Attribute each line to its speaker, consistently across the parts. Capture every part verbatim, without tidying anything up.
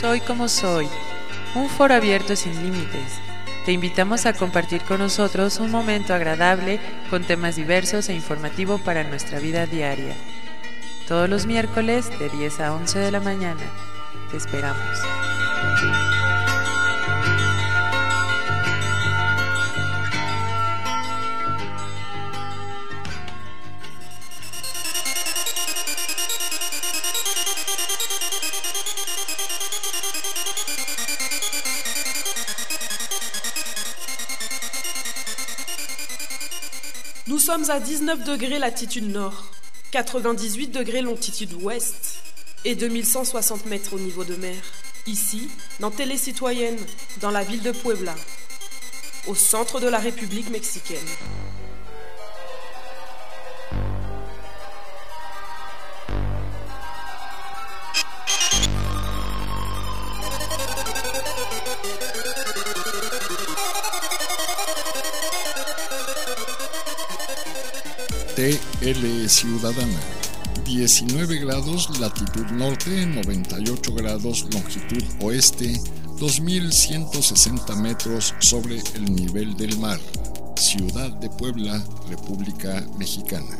Speaker 1: Soy como soy, un foro abierto sin límites. Te invitamos a compartir con nosotros un momento agradable con temas diversos e informativo para nuestra vida diaria. Todos los miércoles de diez a once de la mañana. Te esperamos.
Speaker 2: Nous sommes à dix-neuf degrés latitude nord, quatre-vingt-dix-huit degrés longitude ouest et deux mille cent soixante mètres au niveau de mer. Ici, dans Télé Citoyenne, dans la ville de Puebla, au centre de la République mexicaine.
Speaker 3: T L Ciudadana, diecinueve grados latitud norte, noventa y ocho grados longitud oeste, dos mil ciento sesenta metros sobre el nivel del mar, Ciudad de Puebla, República Mexicana.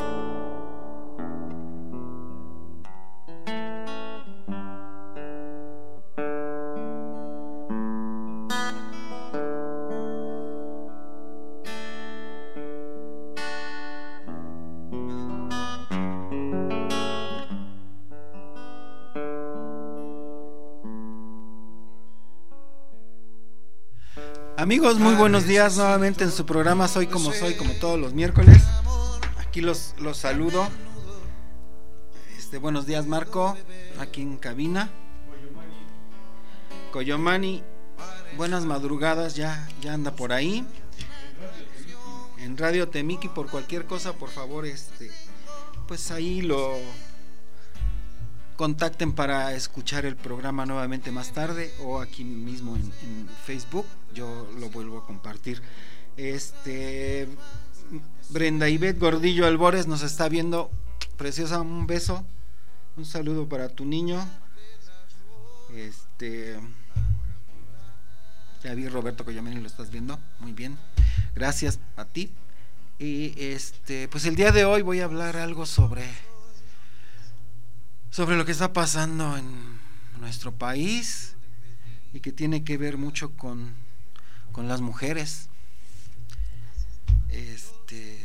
Speaker 4: Amigos, muy buenos días nuevamente en su programa Soy como soy, como todos los miércoles. Aquí los, los saludo. Este, buenos días, Marco, aquí en cabina. Coyomani, buenas madrugadas, ya, ya anda por ahí. En Radio Temiki, por cualquier cosa, por favor, este, pues ahí lo contacten para escuchar el programa nuevamente más tarde o aquí mismo en, en Facebook. Yo lo vuelvo a compartir. Este Brenda Ivette Gordillo Albores nos está viendo. Preciosa, un beso, un saludo para tu niño. Este ya vi, Roberto Coyameni, lo estás viendo, muy bien, gracias a ti. Y este pues el día de hoy voy a hablar algo sobre sobre lo que está pasando en nuestro país y que tiene que ver mucho con, con las mujeres. Este,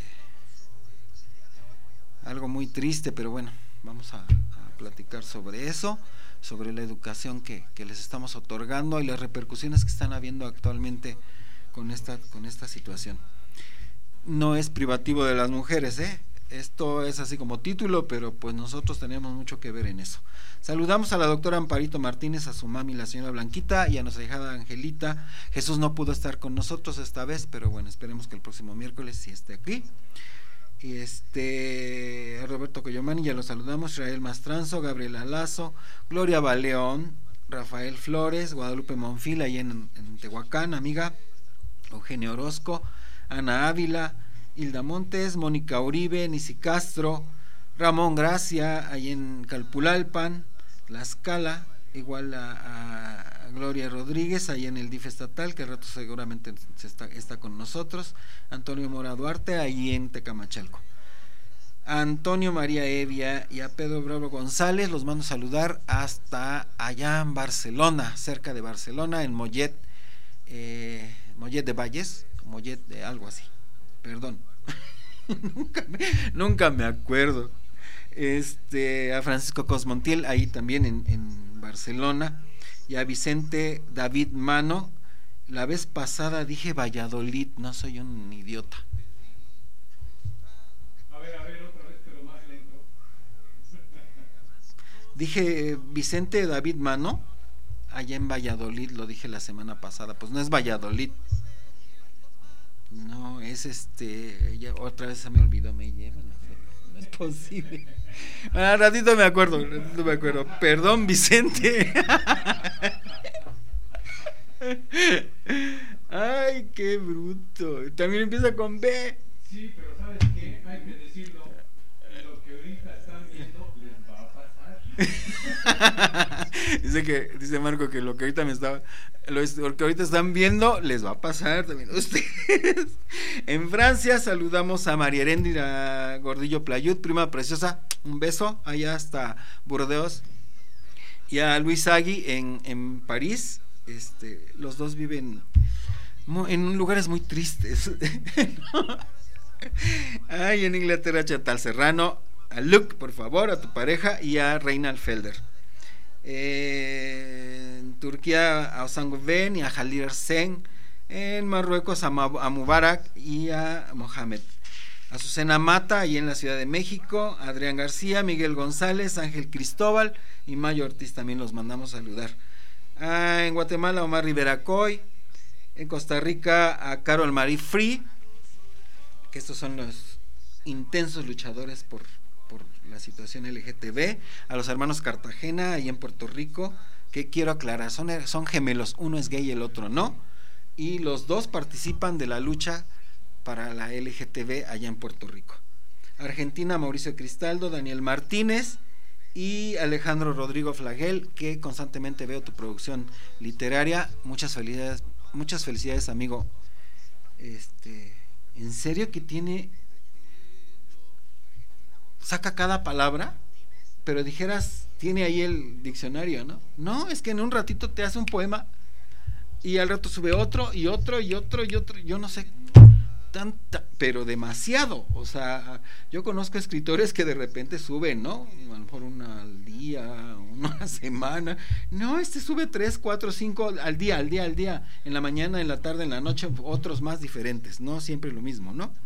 Speaker 4: algo muy triste, pero bueno, vamos a, a platicar sobre eso, sobre la educación que, que les estamos otorgando y las repercusiones que están habiendo actualmente con esta, con esta situación. No es privativo de las mujeres, ¿eh? Esto es así como título, pero pues nosotros tenemos mucho que ver en eso. Saludamos a la doctora Amparito Martínez, a su mami, la señora Blanquita, y a nuestra hijada Angelita. Jesús no pudo estar con nosotros esta vez, pero bueno, esperemos que el próximo miércoles sí esté aquí. Y este, a Roberto Coyomani, ya lo saludamos, Israel Mastranzo, Gabriela Lazo, Gloria Baleón, Rafael Flores, Guadalupe Monfil, ahí en, en Tehuacán, amiga, Eugenio Orozco, Ana Ávila, Hilda Montes, Mónica Uribe, Nisi Castro, Ramón Gracia, ahí en Calpulalpan, Tlaxcala, igual a, a Gloria Rodríguez, ahí en el D I F estatal, que al rato seguramente se está, está con nosotros, Antonio Mora Duarte, ahí en Tecamachalco, a Antonio María Evia y a Pedro Bravo González, los mando a saludar hasta allá en Barcelona, cerca de Barcelona, en Mollet, eh, Mollet de Valles, Mollet de algo así. Perdón, nunca, me, nunca me acuerdo. Este, a Francisco Cosmontiel, ahí también en, en Barcelona, y a Vicente David Mano. La vez pasada dije Valladolid, no soy un idiota.
Speaker 5: A ver, a ver, otra vez, pero más lento.
Speaker 4: Dije Vicente David Mano, allá en Valladolid, lo dije la semana pasada, pues no es Valladolid. No, es este, ya otra vez se me olvidó, me llevan, no es posible. Ah, ratito me acuerdo, ratito me acuerdo. Perdón, Vicente. Ay, qué bruto. También empieza con B.
Speaker 5: Sí, pero ¿sabes qué? Hay que decirlo. Lo que ahorita están viendo les va a pasar.
Speaker 4: Dice que, dice Marco que lo que ahorita me estaba, lo, lo que ahorita están viendo les va a pasar también a ustedes. En Francia saludamos a María Heréndira Gordillo Playut, prima preciosa, un beso allá hasta Burdeos, y a Luis Agui en, en París. Este, los dos viven en lugares muy tristes. Ay, en Inglaterra, Chantal Serrano, a Luke, por favor, a tu pareja, y a Reinald Felder. Eh, en Turquía a Osman Gülben y a Jalil Sen. En Marruecos a, a Mubarak y a Mohamed. Azucena Mata, y en la Ciudad de México, Adrián García, Miguel González, Ángel Cristóbal y Mayo Ortiz, también los mandamos saludar. Ah, en Guatemala, Omar Rivera Coy. En Costa Rica a Carol Marie Free, que estos son los intensos luchadores por, por la situación L G T B. A los hermanos Cartagena, ahí en Puerto Rico, que quiero aclarar, son, son gemelos, uno es gay y el otro no, y los dos participan de la lucha para la L G T B allá en Puerto Rico. Argentina, Mauricio Cristaldo, Daniel Martínez y Alejandro Rodrigo Flagel, que constantemente veo tu producción literaria. Muchas felicidades, muchas felicidades, amigo. Este, en serio que tiene, saca cada palabra, pero dijeras, tiene ahí el diccionario, ¿no? No, es que en un ratito te hace un poema y al rato sube otro y otro y otro y otro, yo no sé, tanta, pero demasiado. O sea, yo conozco escritores que de repente suben, ¿no? A lo mejor una al día, una semana. No, este sube tres, cuatro, cinco al día, al día, al día, en la mañana, en la tarde, en la noche, otros más diferentes, no siempre lo mismo, ¿no?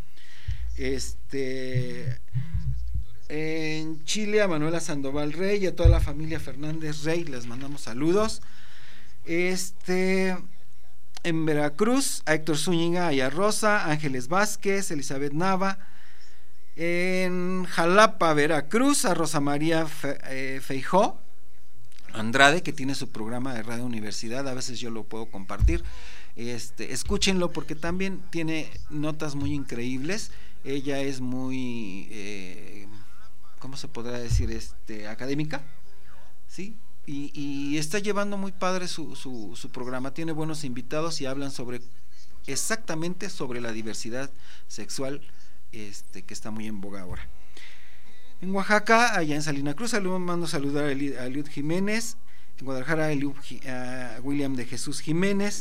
Speaker 4: Este, en Chile a Manuela Sandoval Rey y a toda la familia Fernández Rey les mandamos saludos. Este, en Veracruz a Héctor Zúñiga y a Rosa, Ángeles Vázquez, Elizabeth Nava. En Jalapa, Veracruz, a Rosa María Fe, eh, Feijó Andrade, que tiene su programa de Radio Universidad, a veces yo lo puedo compartir. Este, escúchenlo porque también tiene notas muy increíbles. Ella es muy, eh, ¿cómo se podrá decir? Este, académica, ¿sí? Y, y está llevando muy padre su, su, su programa, tiene buenos invitados y hablan sobre, exactamente sobre la diversidad sexual, este, que está muy en boga ahora. En Oaxaca, allá en Salina Cruz, saludo, mando saludar a Eliud Jiménez. En Guadalajara, a, Eliud, a William de Jesús Jiménez.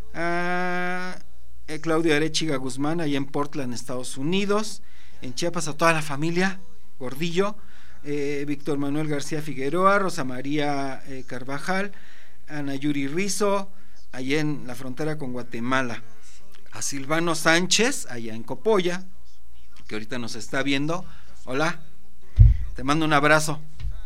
Speaker 4: A Claudio Arechiga Guzmán, allá en Portland, Estados Unidos. En Chiapas, a toda la familia Gordillo. Eh, Víctor Manuel García Figueroa, Rosa María eh, Carvajal, Ana Yuri Rizo, allá en la frontera con Guatemala. A Silvano Sánchez, allá en Copolla, que ahorita nos está viendo. Hola, te mando un abrazo.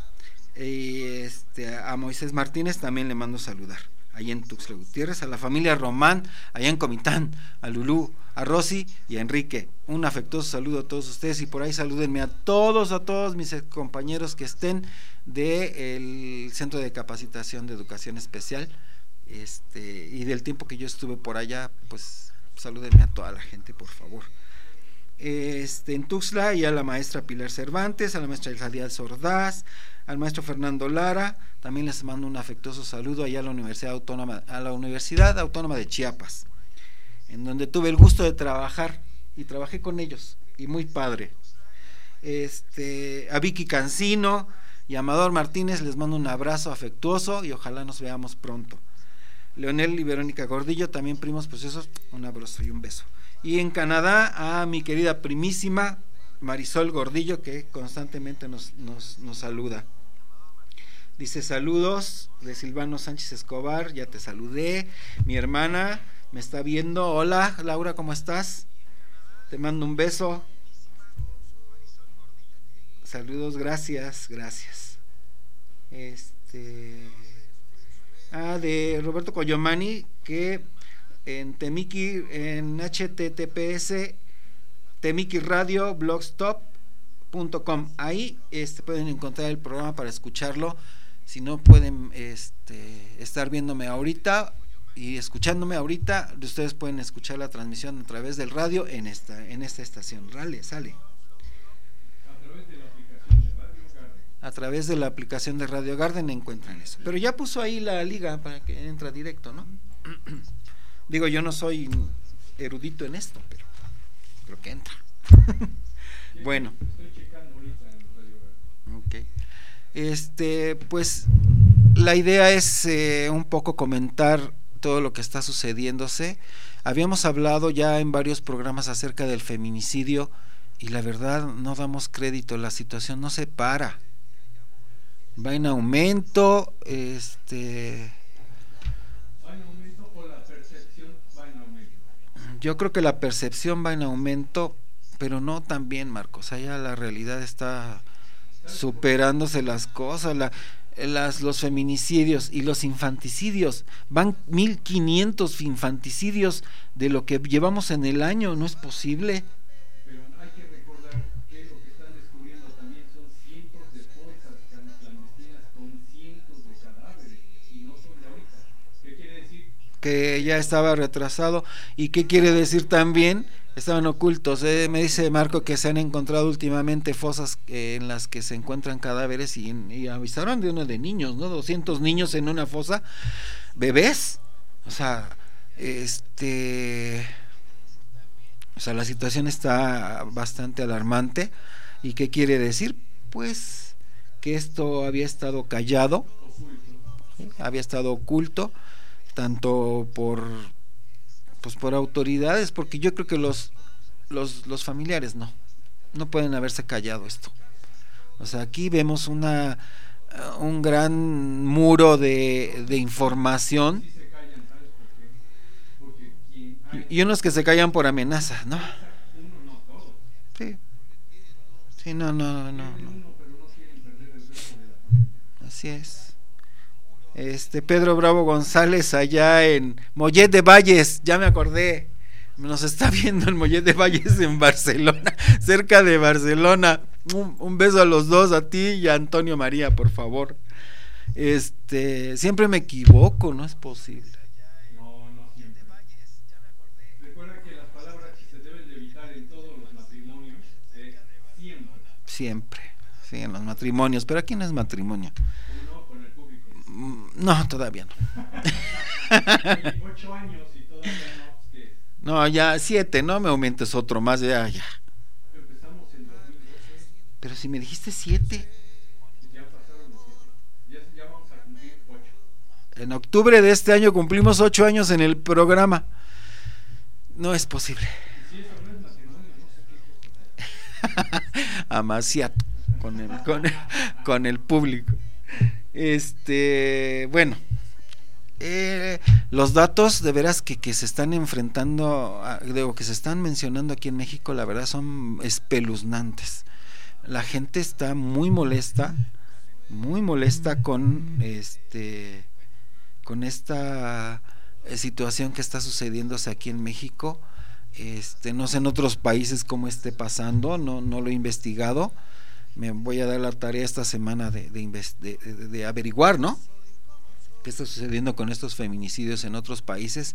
Speaker 4: Eh, este, a Moisés Martínez también le mando saludar, allá en Tuxtla Gutiérrez. A la familia Román, allá en Comitán, a Lulú, a Rosy y a Enrique. Un afectuoso saludo a todos ustedes, y por ahí salúdenme a todos, a todos mis compañeros que estén del Centro de Capacitación de Educación Especial, este, y del tiempo que yo estuve por allá, pues salúdenme a toda la gente, por favor. Este, en Tuxtla, y a la maestra Pilar Cervantes, a la maestra Elsa Díaz Ordaz, al maestro Fernando Lara, también les mando un afectuoso saludo allá a la Universidad Autónoma, a la Universidad Autónoma de Chiapas, en donde tuve el gusto de trabajar y trabajé con ellos, y muy padre. Este, a Vicky Cancino y a Amador Martínez les mando un abrazo afectuoso y ojalá nos veamos pronto. Leonel y Verónica Gordillo, también primos preciosos, un abrazo y un beso. Y en Canadá a mi querida primísima Marisol Gordillo, que constantemente nos, nos, nos saluda. Dice saludos de Silvano Sánchez Escobar, ya te saludé. Mi hermana me está viendo. Hola Laura, ¿cómo estás? Te mando un beso. Saludos, gracias, gracias. Este, ah, de Roberto Coyomani, que en Temiki, en H T T P S temiki radio blogspot punto com. Ahí este, pueden encontrar el programa para escucharlo. Si no pueden este, estar viéndome ahorita y escuchándome ahorita, ustedes pueden escuchar la transmisión a través del radio en esta, en esta estación. Rale, sale.
Speaker 5: A través de la aplicación de Radio Garden.
Speaker 4: a través de la aplicación de Radio Garden encuentran eso. Pero ya puso ahí la liga para que entra directo, ¿no? Digo, yo no soy erudito en esto, pero creo que entra. Bueno. Okay. Este, pues la idea es eh, un poco comentar todo lo que está sucediéndose. Habíamos hablado ya en varios programas acerca del feminicidio y la verdad no damos crédito, la situación no se para, va en aumento. Este,
Speaker 5: ¿Va en aumento o la percepción va en aumento?
Speaker 4: Yo creo que la percepción va en aumento, pero no tan bien, Marcos. Allá la realidad está superándose las cosas. La, las, los feminicidios y los infanticidios van mil quinientos infanticidios de lo que llevamos en el año. No es posible.
Speaker 5: Pero hay que recordar que lo que están descubriendo también son cientos de fosas clandestinas con cientos de cadáveres y no son de ahorita. ¿Qué quiere decir?
Speaker 4: Que ya estaba retrasado. ¿Y qué quiere decir también? Estaban ocultos. Eh, me dice Marco que se han encontrado últimamente fosas eh, en las que se encuentran cadáveres y, y avisaron de uno de niños, ¿no? doscientos niños en una fosa, bebés. O sea, este, o sea, la situación está bastante alarmante. ¿Y qué quiere decir? Pues que esto había estado callado, ¿sí? Había estado oculto, tanto por pues por autoridades, porque yo creo que los los los familiares no no pueden haberse callado esto. O sea, aquí vemos una un gran muro de, de información y unos que se callan por amenaza, ¿no? Sí, sí, no, no, no, no. Así es. Este Pedro Bravo González allá en Mollet de Valles, ya me acordé, nos está viendo en Mollet de Valles en Barcelona, cerca de Barcelona. Un, un beso a los dos, a ti y a Antonio María, por favor. Este, siempre me equivoco, no es posible.
Speaker 5: No, no siempre. Recuerda que las palabras que se deben de evitar en todos los matrimonios es siempre.
Speaker 4: Siempre, sí, en los matrimonios, pero aquí no es matrimonio. No, todavía no.
Speaker 5: Ocho años y todavía no. ¿Qué?
Speaker 4: No, ya siete, no me aumentes otro más, ya, ya.
Speaker 5: Empezamos en dos mil doce.
Speaker 4: Pero si me dijiste siete.
Speaker 5: Ya pasaron los siete. Ya, ya vamos a cumplir ocho.
Speaker 4: En octubre de este año cumplimos ocho años en el programa. No es posible.
Speaker 5: Y si eso no es matrimonio, no sé qué.
Speaker 4: Amaciato con el, con, con el público. Este, bueno, eh, los datos de veras que, que se están enfrentando, a, digo, que se están mencionando aquí en México, la verdad son espeluznantes. La gente está muy molesta, muy molesta con este, con esta situación que está sucediéndose aquí en México. Este, no sé en otros países cómo esté pasando, no, no lo he investigado. Me voy a dar la tarea esta semana de, de, de, de, de averiguar, ¿no? ¿Qué está sucediendo con estos feminicidios en otros países?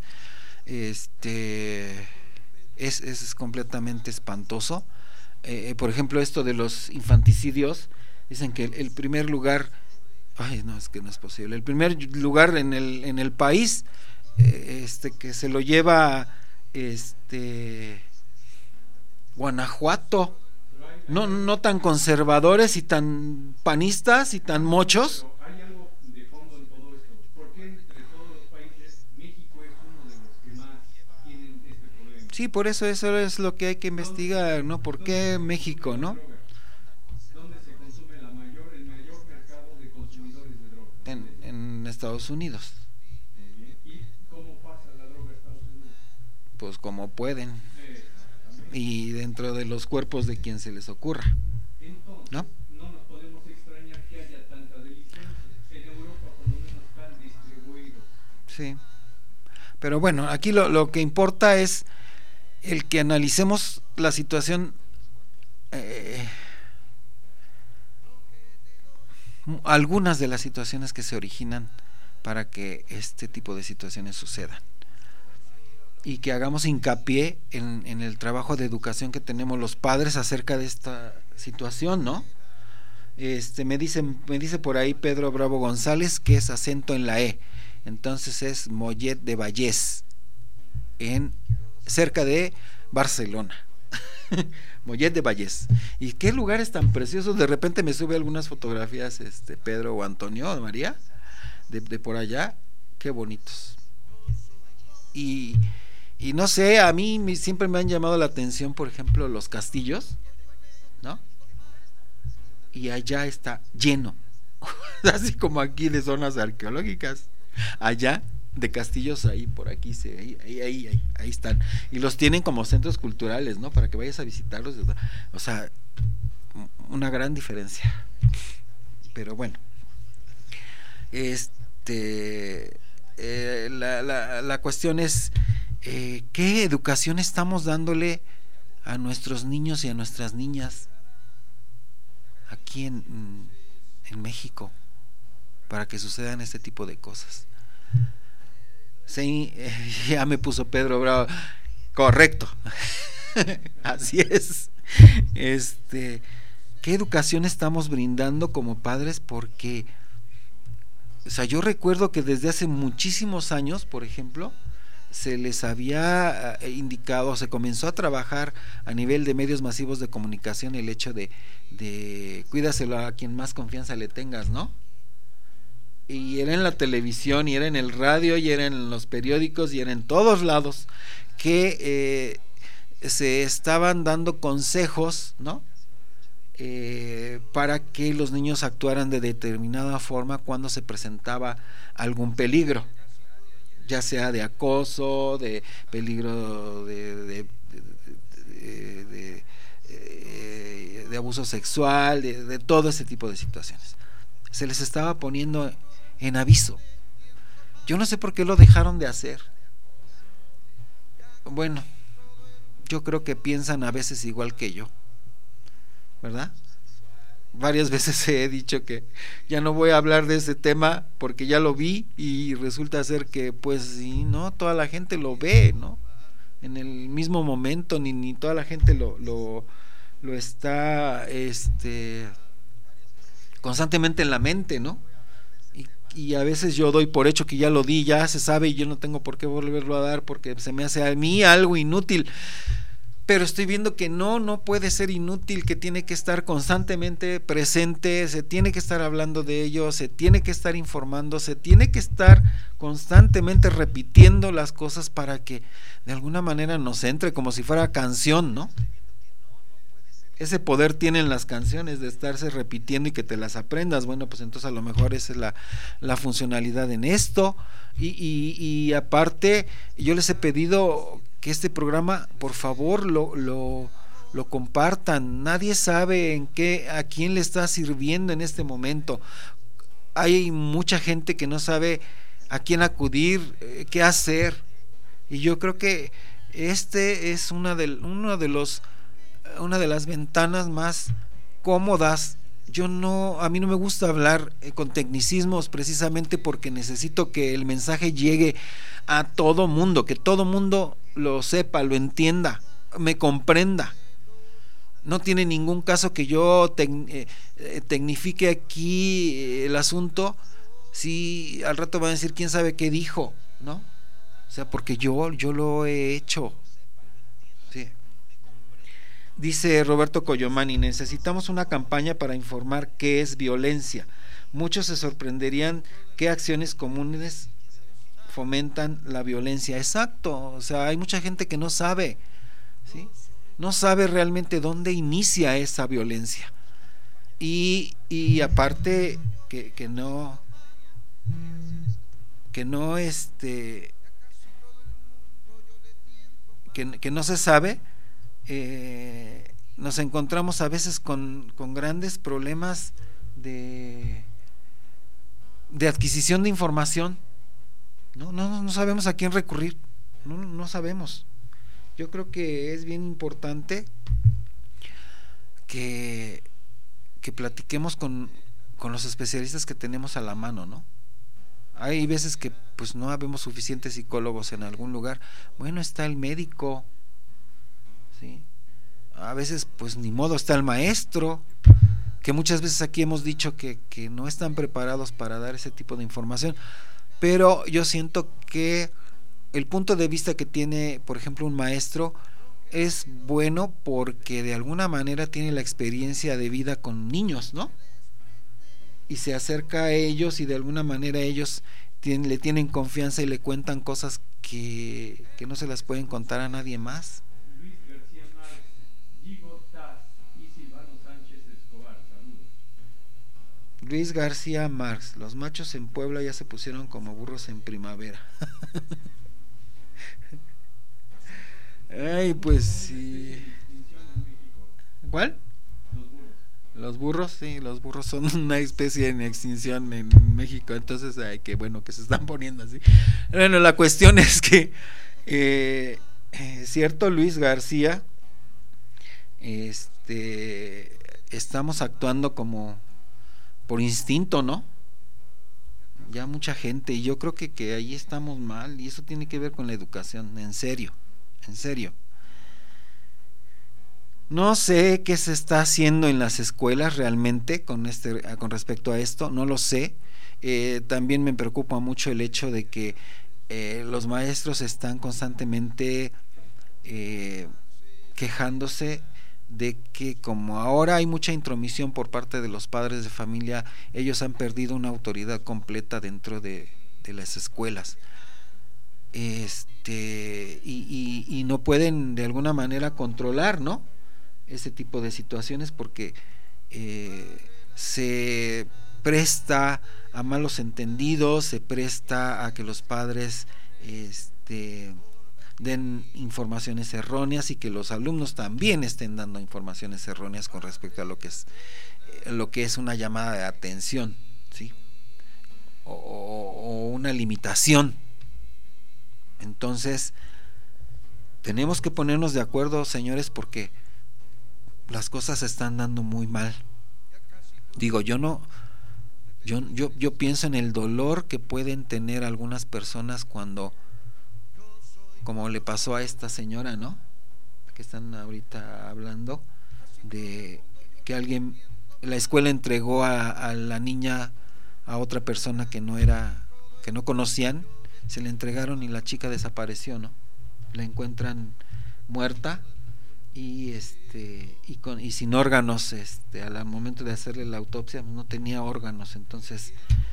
Speaker 4: Este es, es, es completamente espantoso. Eh, por ejemplo, esto de los infanticidios, dicen que el, el primer lugar, ay, no, es que no es posible. El primer lugar en el en el país, eh, este, que se lo lleva, este, Guanajuato. No, no tan conservadores y tan panistas y tan mochos.
Speaker 5: Pero hay algo de fondo en todo esto. ¿Por qué entre todos los países México es uno de los que más tienen este problema?
Speaker 4: Sí, por eso eso es lo que hay que investigar, ¿no? ¿Por qué México, no?
Speaker 5: ¿Dónde se consume la mayor, el mayor mercado de consumidores de droga?
Speaker 4: En, en Estados Unidos.
Speaker 5: ¿Y cómo pasa la droga a Estados Unidos?
Speaker 4: Pues como pueden. Y dentro de los cuerpos de quien se les ocurra.
Speaker 5: Entonces,
Speaker 4: ¿no?
Speaker 5: No nos podemos extrañar que haya tanta delincuencia. En Europa por lo menos están distribuidos.
Speaker 4: Sí. Pero bueno, aquí lo, lo que importa es el que analicemos la situación, eh, algunas de las situaciones que se originan para que este tipo de situaciones sucedan. Y que hagamos hincapié en, en el trabajo de educación que tenemos los padres acerca de esta situación, ¿no? Este, me dice, me dice por ahí Pedro Bravo González que es acento en la E, entonces es Mollet de Vallès, en cerca de Barcelona. Mollet de Vallès. Y qué lugares tan preciosos. De repente me sube algunas fotografías, este Pedro o Antonio o María, de, de por allá, qué bonitos. Y, y no sé, a mí me, siempre me han llamado la atención, por ejemplo, los castillos, ¿no? Y allá está lleno, así como aquí de zonas arqueológicas, allá de castillos, ahí por aquí se, ahí, ahí, ahí, ahí, ahí están, y los tienen como centros culturales, ¿no? Para que vayas a visitarlos, o sea, una gran diferencia. Pero bueno, este, eh, la, la, la cuestión es eh, ¿qué educación estamos dándole a nuestros niños y a nuestras niñas aquí en, en México para que sucedan este tipo de cosas? Sí, eh, ya me puso Pedro Bravo, correcto. Así es. Este, ¿qué educación estamos brindando como padres? Porque, o sea, yo recuerdo que desde hace muchísimos años, por ejemplo, se les había indicado, se comenzó a trabajar a nivel de medios masivos de comunicación el hecho de, de cuídaselo a quien más confianza le tengas, ¿no? Y era en la televisión, y era en el radio, y era en los periódicos, y era en todos lados que eh, se estaban dando consejos, ¿no? Eh, para que los niños actuaran de determinada forma cuando se presentaba algún peligro, ya sea de acoso, de peligro de, de, de, de, de, de abuso sexual, de, de todo ese tipo de situaciones. Se les estaba poniendo en aviso. Yo no sé por qué lo dejaron de hacer. Bueno, yo creo que piensan a veces igual que yo, ¿verdad? Varias veces he dicho que ya no voy a hablar de ese tema porque ya lo vi, y resulta ser que pues sí, no toda la gente lo ve, ¿no? En el mismo momento, ni, ni toda la gente lo, lo, lo está este constantemente en la mente, ¿no? Y, y a veces yo doy por hecho que ya lo di, ya se sabe, y yo no tengo por qué volverlo a dar porque se me hace a mí algo inútil. Pero estoy viendo que no, no puede ser inútil, que tiene que estar constantemente presente, se tiene que estar hablando de ello, se tiene que estar informando, se tiene que estar constantemente repitiendo las cosas para que de alguna manera nos entre como si fuera canción, ¿no? Ese poder tienen las canciones de estarse repitiendo y que te las aprendas. Bueno, pues entonces a lo mejor esa es la, la funcionalidad en esto. Y, y, y aparte, yo les he pedido que este programa, por favor, lo, lo, lo compartan. Nadie sabe en qué, a quién le está sirviendo en este momento. Hay mucha gente que no sabe a quién acudir, eh, qué hacer. Y yo creo que este es una de, uno de los una de las ventanas más cómodas. Yo no, a mí no me gusta hablar eh, con tecnicismos, precisamente porque necesito que el mensaje llegue a todo mundo, que todo mundo lo sepa, lo entienda, me comprenda. No tiene ningún caso que yo tec, eh, tecnifique aquí el asunto, si al rato van a decir quién sabe qué dijo, ¿no? O sea, porque yo, yo lo he hecho. Sí. Dice Roberto Coyomani, necesitamos una campaña para informar qué es violencia. Muchos se sorprenderían qué acciones comunes fomentan la violencia. Exacto, o sea, hay mucha gente que no sabe, ¿sí? No sabe realmente dónde inicia esa violencia. Y, y aparte que, que no que no este que, que no se sabe. Eh, nos encontramos a veces con, con grandes problemas de, de adquisición de información. No, no, no sabemos a quién recurrir, no, no sabemos. Yo creo que es bien importante que, que platiquemos con, con los especialistas que tenemos a la mano, ¿no? Hay veces que pues no habemos suficientes psicólogos en algún lugar. Bueno, está el médico, ¿sí? A veces pues ni modo, está el maestro, que muchas veces aquí hemos dicho que, que no están preparados para dar ese tipo de información, pero yo siento que el punto de vista que tiene, por ejemplo, un maestro es bueno porque de alguna manera tiene la experiencia de vida con niños, ¿no? Y se acerca a ellos y de alguna manera ellos tienen, le tienen confianza y le cuentan cosas que, que no se las pueden contar a nadie más.
Speaker 5: Luis García Márquez, Gigo Taz y Silvano Sánchez Escobar, saludos.
Speaker 4: Luis García Márquez, los machos en Puebla ya se pusieron como burros en primavera. Ay, pues sí. ¿Cuál? Los burros, sí, los burros son una especie en extinción en México, entonces ay, qué bueno que se están poniendo así. Bueno, la cuestión es que eh, eh, cierto Luis García, este, estamos actuando como por instinto, ¿no? Ya mucha gente, y yo creo que, que ahí estamos mal, y eso tiene que ver con la educación, en serio, en serio. No sé qué se está haciendo en las escuelas realmente con este, con respecto a esto, no lo sé. Eh, también me preocupa mucho el hecho de que eh, los maestros están constantemente eh, quejándose de que como ahora hay mucha intromisión por parte de los padres de familia, ellos han perdido una autoridad completa dentro de, de las escuelas. Este y, y, y no pueden de alguna manera controlar, ¿no?, ese tipo de situaciones porque eh, se presta a malos entendidos, se presta a que los padres este, den informaciones erróneas y que los alumnos también estén dando informaciones erróneas con respecto a lo que es lo que es una llamada de atención, ¿sí? o, o una limitación. Entonces tenemos que ponernos de acuerdo, señores, porque las cosas se están dando muy mal. Digo, yo no yo, yo, yo pienso en el dolor que pueden tener algunas personas cuando, como le pasó a esta señora, ¿no?, que están ahorita hablando, de que alguien, la escuela entregó a, a la niña a otra persona que no era, que no conocían, se la entregaron y la chica desapareció, ¿no? La encuentran muerta y este y con y sin órganos, este al momento de hacerle la autopsia no tenía órganos. Entonces,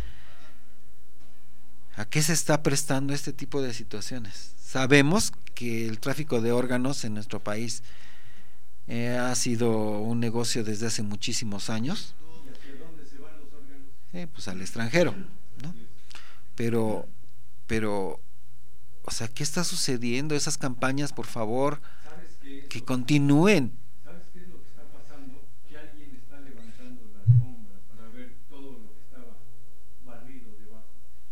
Speaker 4: ¿a qué se está prestando este tipo de situaciones? Sabemos que el tráfico de órganos en nuestro país eh, ha sido un negocio desde hace muchísimos años.
Speaker 5: ¿Y hacia dónde se van los órganos?
Speaker 4: Eh, pues al extranjero, ¿no? Pero pero o sea, ¿qué está sucediendo? Esas campañas, por favor, que continúen.
Speaker 5: ¿Sabes qué es lo que está pasando? Que alguien está levantando la alfombra para ver todo lo que estaba barrido debajo.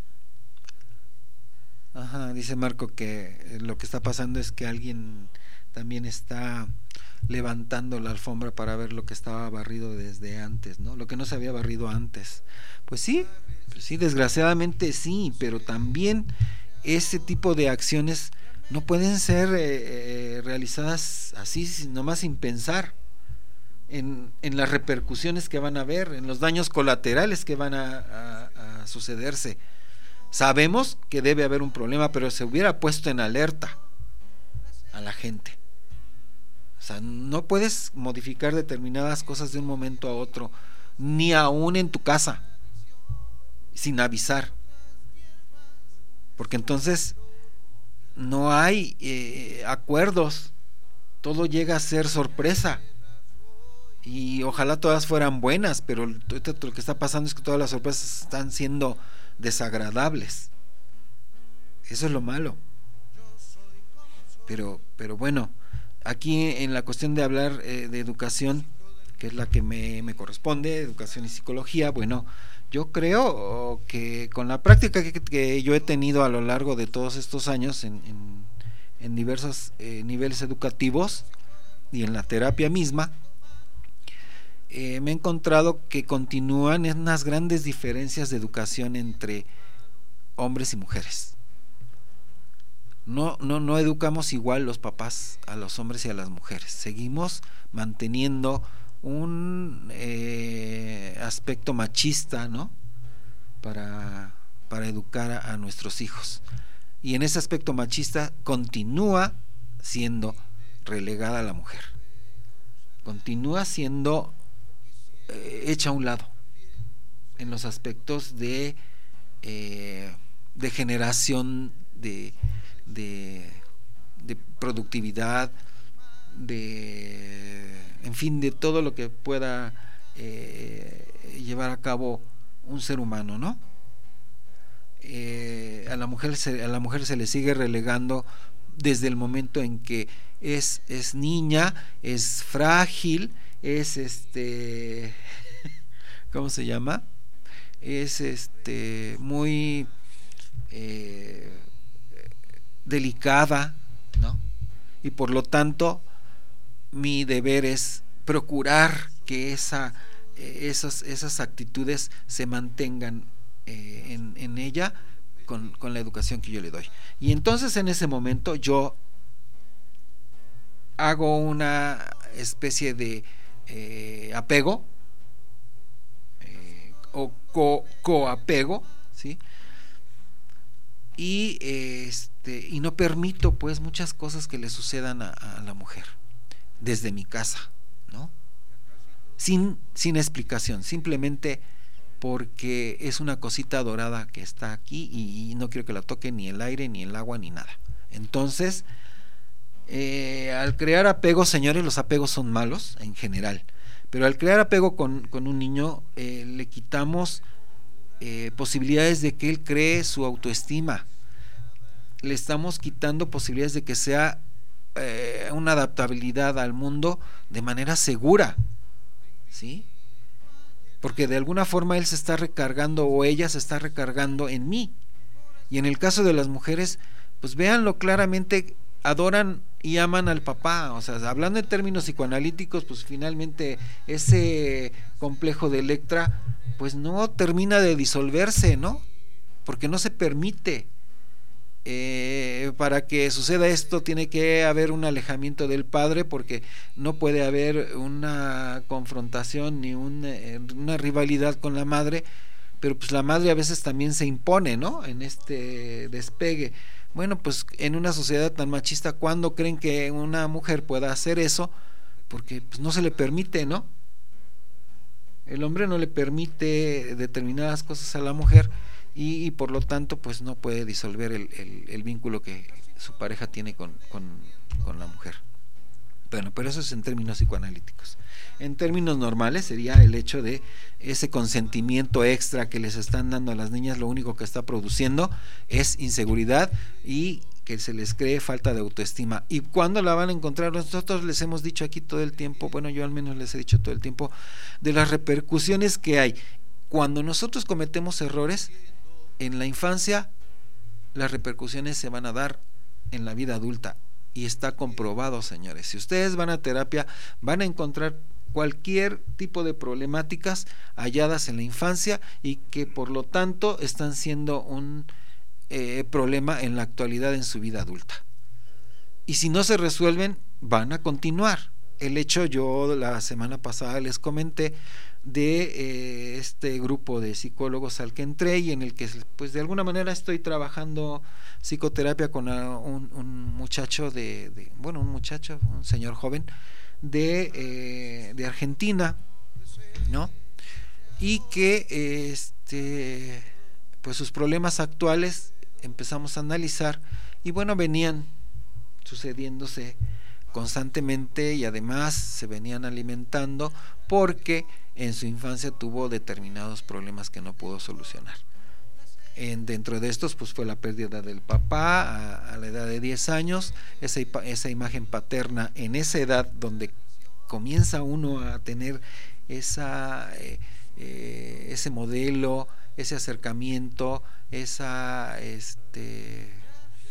Speaker 4: Ajá, dice Marco que lo que está pasando es que alguien también está levantando la alfombra para ver lo que estaba barrido desde antes, ¿no? Lo que no se había barrido antes. Pues sí, pues sí, desgraciadamente sí, pero también ese tipo de acciones no pueden ser eh, eh, realizadas así, nomás sin pensar en, en las repercusiones que van a haber, en los daños colaterales que van a, a, a sucederse. Sabemos que debe haber un problema, pero se hubiera puesto en alerta a la gente. O sea, no puedes modificar determinadas cosas de un momento a otro, ni aún en tu casa, sin avisar, porque entonces no hay eh, acuerdos, todo llega a ser sorpresa y ojalá todas fueran buenas, pero lo que está pasando es que todas las sorpresas están siendo desagradables. Eso es lo malo. Pero, pero bueno, aquí en la cuestión de hablar eh, de educación, que es la que me, me corresponde, educación y psicología, bueno, yo creo que con la práctica que, que yo he tenido a lo largo de todos estos años en, en, en diversos eh, niveles educativos y en la terapia misma, eh, me he encontrado que continúan unas grandes diferencias de educación entre hombres y mujeres. No, no, no educamos igual los papás a los hombres y a las mujeres. Seguimos manteniendo un eh, aspecto machista, ¿no? Para, para educar a, a nuestros hijos. Y en ese aspecto machista continúa siendo relegada la mujer, continúa siendo eh, hecha a un lado en los aspectos de eh, de generación de, de de productividad, de en fin, de todo lo que pueda eh, llevar a cabo un ser humano, ¿no? Eh, a la mujer se, a la mujer se le sigue relegando desde el momento en que es, es niña, es frágil, es este ¿cómo se llama? Es este muy eh, delicada, ¿no? Y por lo tanto mi deber es procurar que esa, eh, esas, esas actitudes se mantengan eh, en, en ella con, con la educación que yo le doy. Y entonces en ese momento yo hago una especie de eh, apego eh, o co, coapego, ¿sí? Y este y no permito pues muchas cosas que le sucedan a, a la mujer desde mi casa, ¿no? Sin, sin explicación, simplemente porque es una cosita dorada que está aquí y, y no quiero que la toque ni el aire, ni el agua, ni nada. Entonces, eh, al crear apegos, señores, los apegos son malos en general, pero al crear apego con, con un niño, eh, le quitamos eh, posibilidades de que él cree su autoestima, le estamos quitando posibilidades de que sea eh, una adaptabilidad al mundo de manera segura, ¿sí? Porque de alguna forma él se está recargando o ella se está recargando en mí. Y en el caso de las mujeres, pues véanlo claramente, adoran y aman al papá. O sea, hablando en términos psicoanalíticos, pues finalmente ese complejo de Electra pues no termina de disolverse, ¿no? Porque no se permite. Eh, para que suceda esto tiene que haber un alejamiento del padre, porque no puede haber una confrontación ni un, eh, una rivalidad con la madre, pero pues la madre a veces también se impone, ¿no? En este despegue. Bueno, pues en una sociedad tan machista, ¿cuándo creen que una mujer pueda hacer eso? Porque pues no se le permite, ¿no? El hombre no le permite determinadas cosas a la mujer. Y, y por lo tanto pues no puede disolver el, el, el vínculo que su pareja tiene con, con, con la mujer. Bueno, pero eso es en términos psicoanalíticos. En términos normales sería el hecho de ese consentimiento extra que les están dando a las niñas, lo único que está produciendo es inseguridad y que se les cree falta de autoestima. ¿Y cuándo la van a encontrar? Nosotros les hemos dicho aquí todo el tiempo, bueno, yo al menos les he dicho todo el tiempo, de las repercusiones que hay. Cuando nosotros cometemos errores en la infancia, las repercusiones se van a dar en la vida adulta, y está comprobado, señores. Si ustedes van a terapia, van a encontrar cualquier tipo de problemáticas halladas en la infancia y que por lo tanto están siendo un eh, problema en la actualidad en su vida adulta. Y si no se resuelven, van a continuar. El hecho, yo la semana pasada les comenté de eh, este grupo de psicólogos al que entré y en el que pues de alguna manera estoy trabajando psicoterapia con a, un, un muchacho de, de bueno un muchacho un señor joven de eh, de Argentina, ¿no? Y que este pues sus problemas actuales empezamos a analizar y bueno, venían sucediéndose constantemente y además se venían alimentando porque en su infancia tuvo determinados problemas que no pudo solucionar. En, dentro de estos pues fue la pérdida del papá a, a la edad de diez años, esa, esa imagen paterna en esa edad donde comienza uno a tener esa, eh, eh, ese modelo, ese acercamiento, esa este, eh,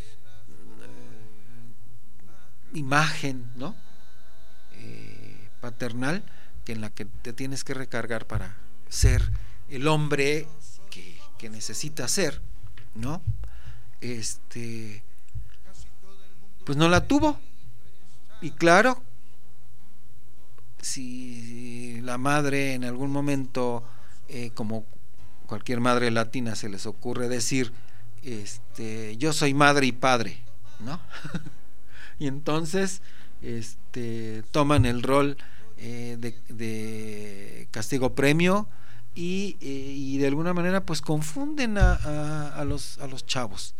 Speaker 4: imagen, ¿no? Eh, paternal, que en la que te tienes que recargar para ser el hombre que, que necesitas ser, ¿no? Este, pues no la tuvo. Y claro, si la madre en algún momento, eh, como cualquier madre latina, se les ocurre decir, este, yo soy madre y padre, ¿no? Y entonces este, toman el rol eh, de, de castigo premio y, eh, y de alguna manera pues confunden a, a, a, los, a los chavos.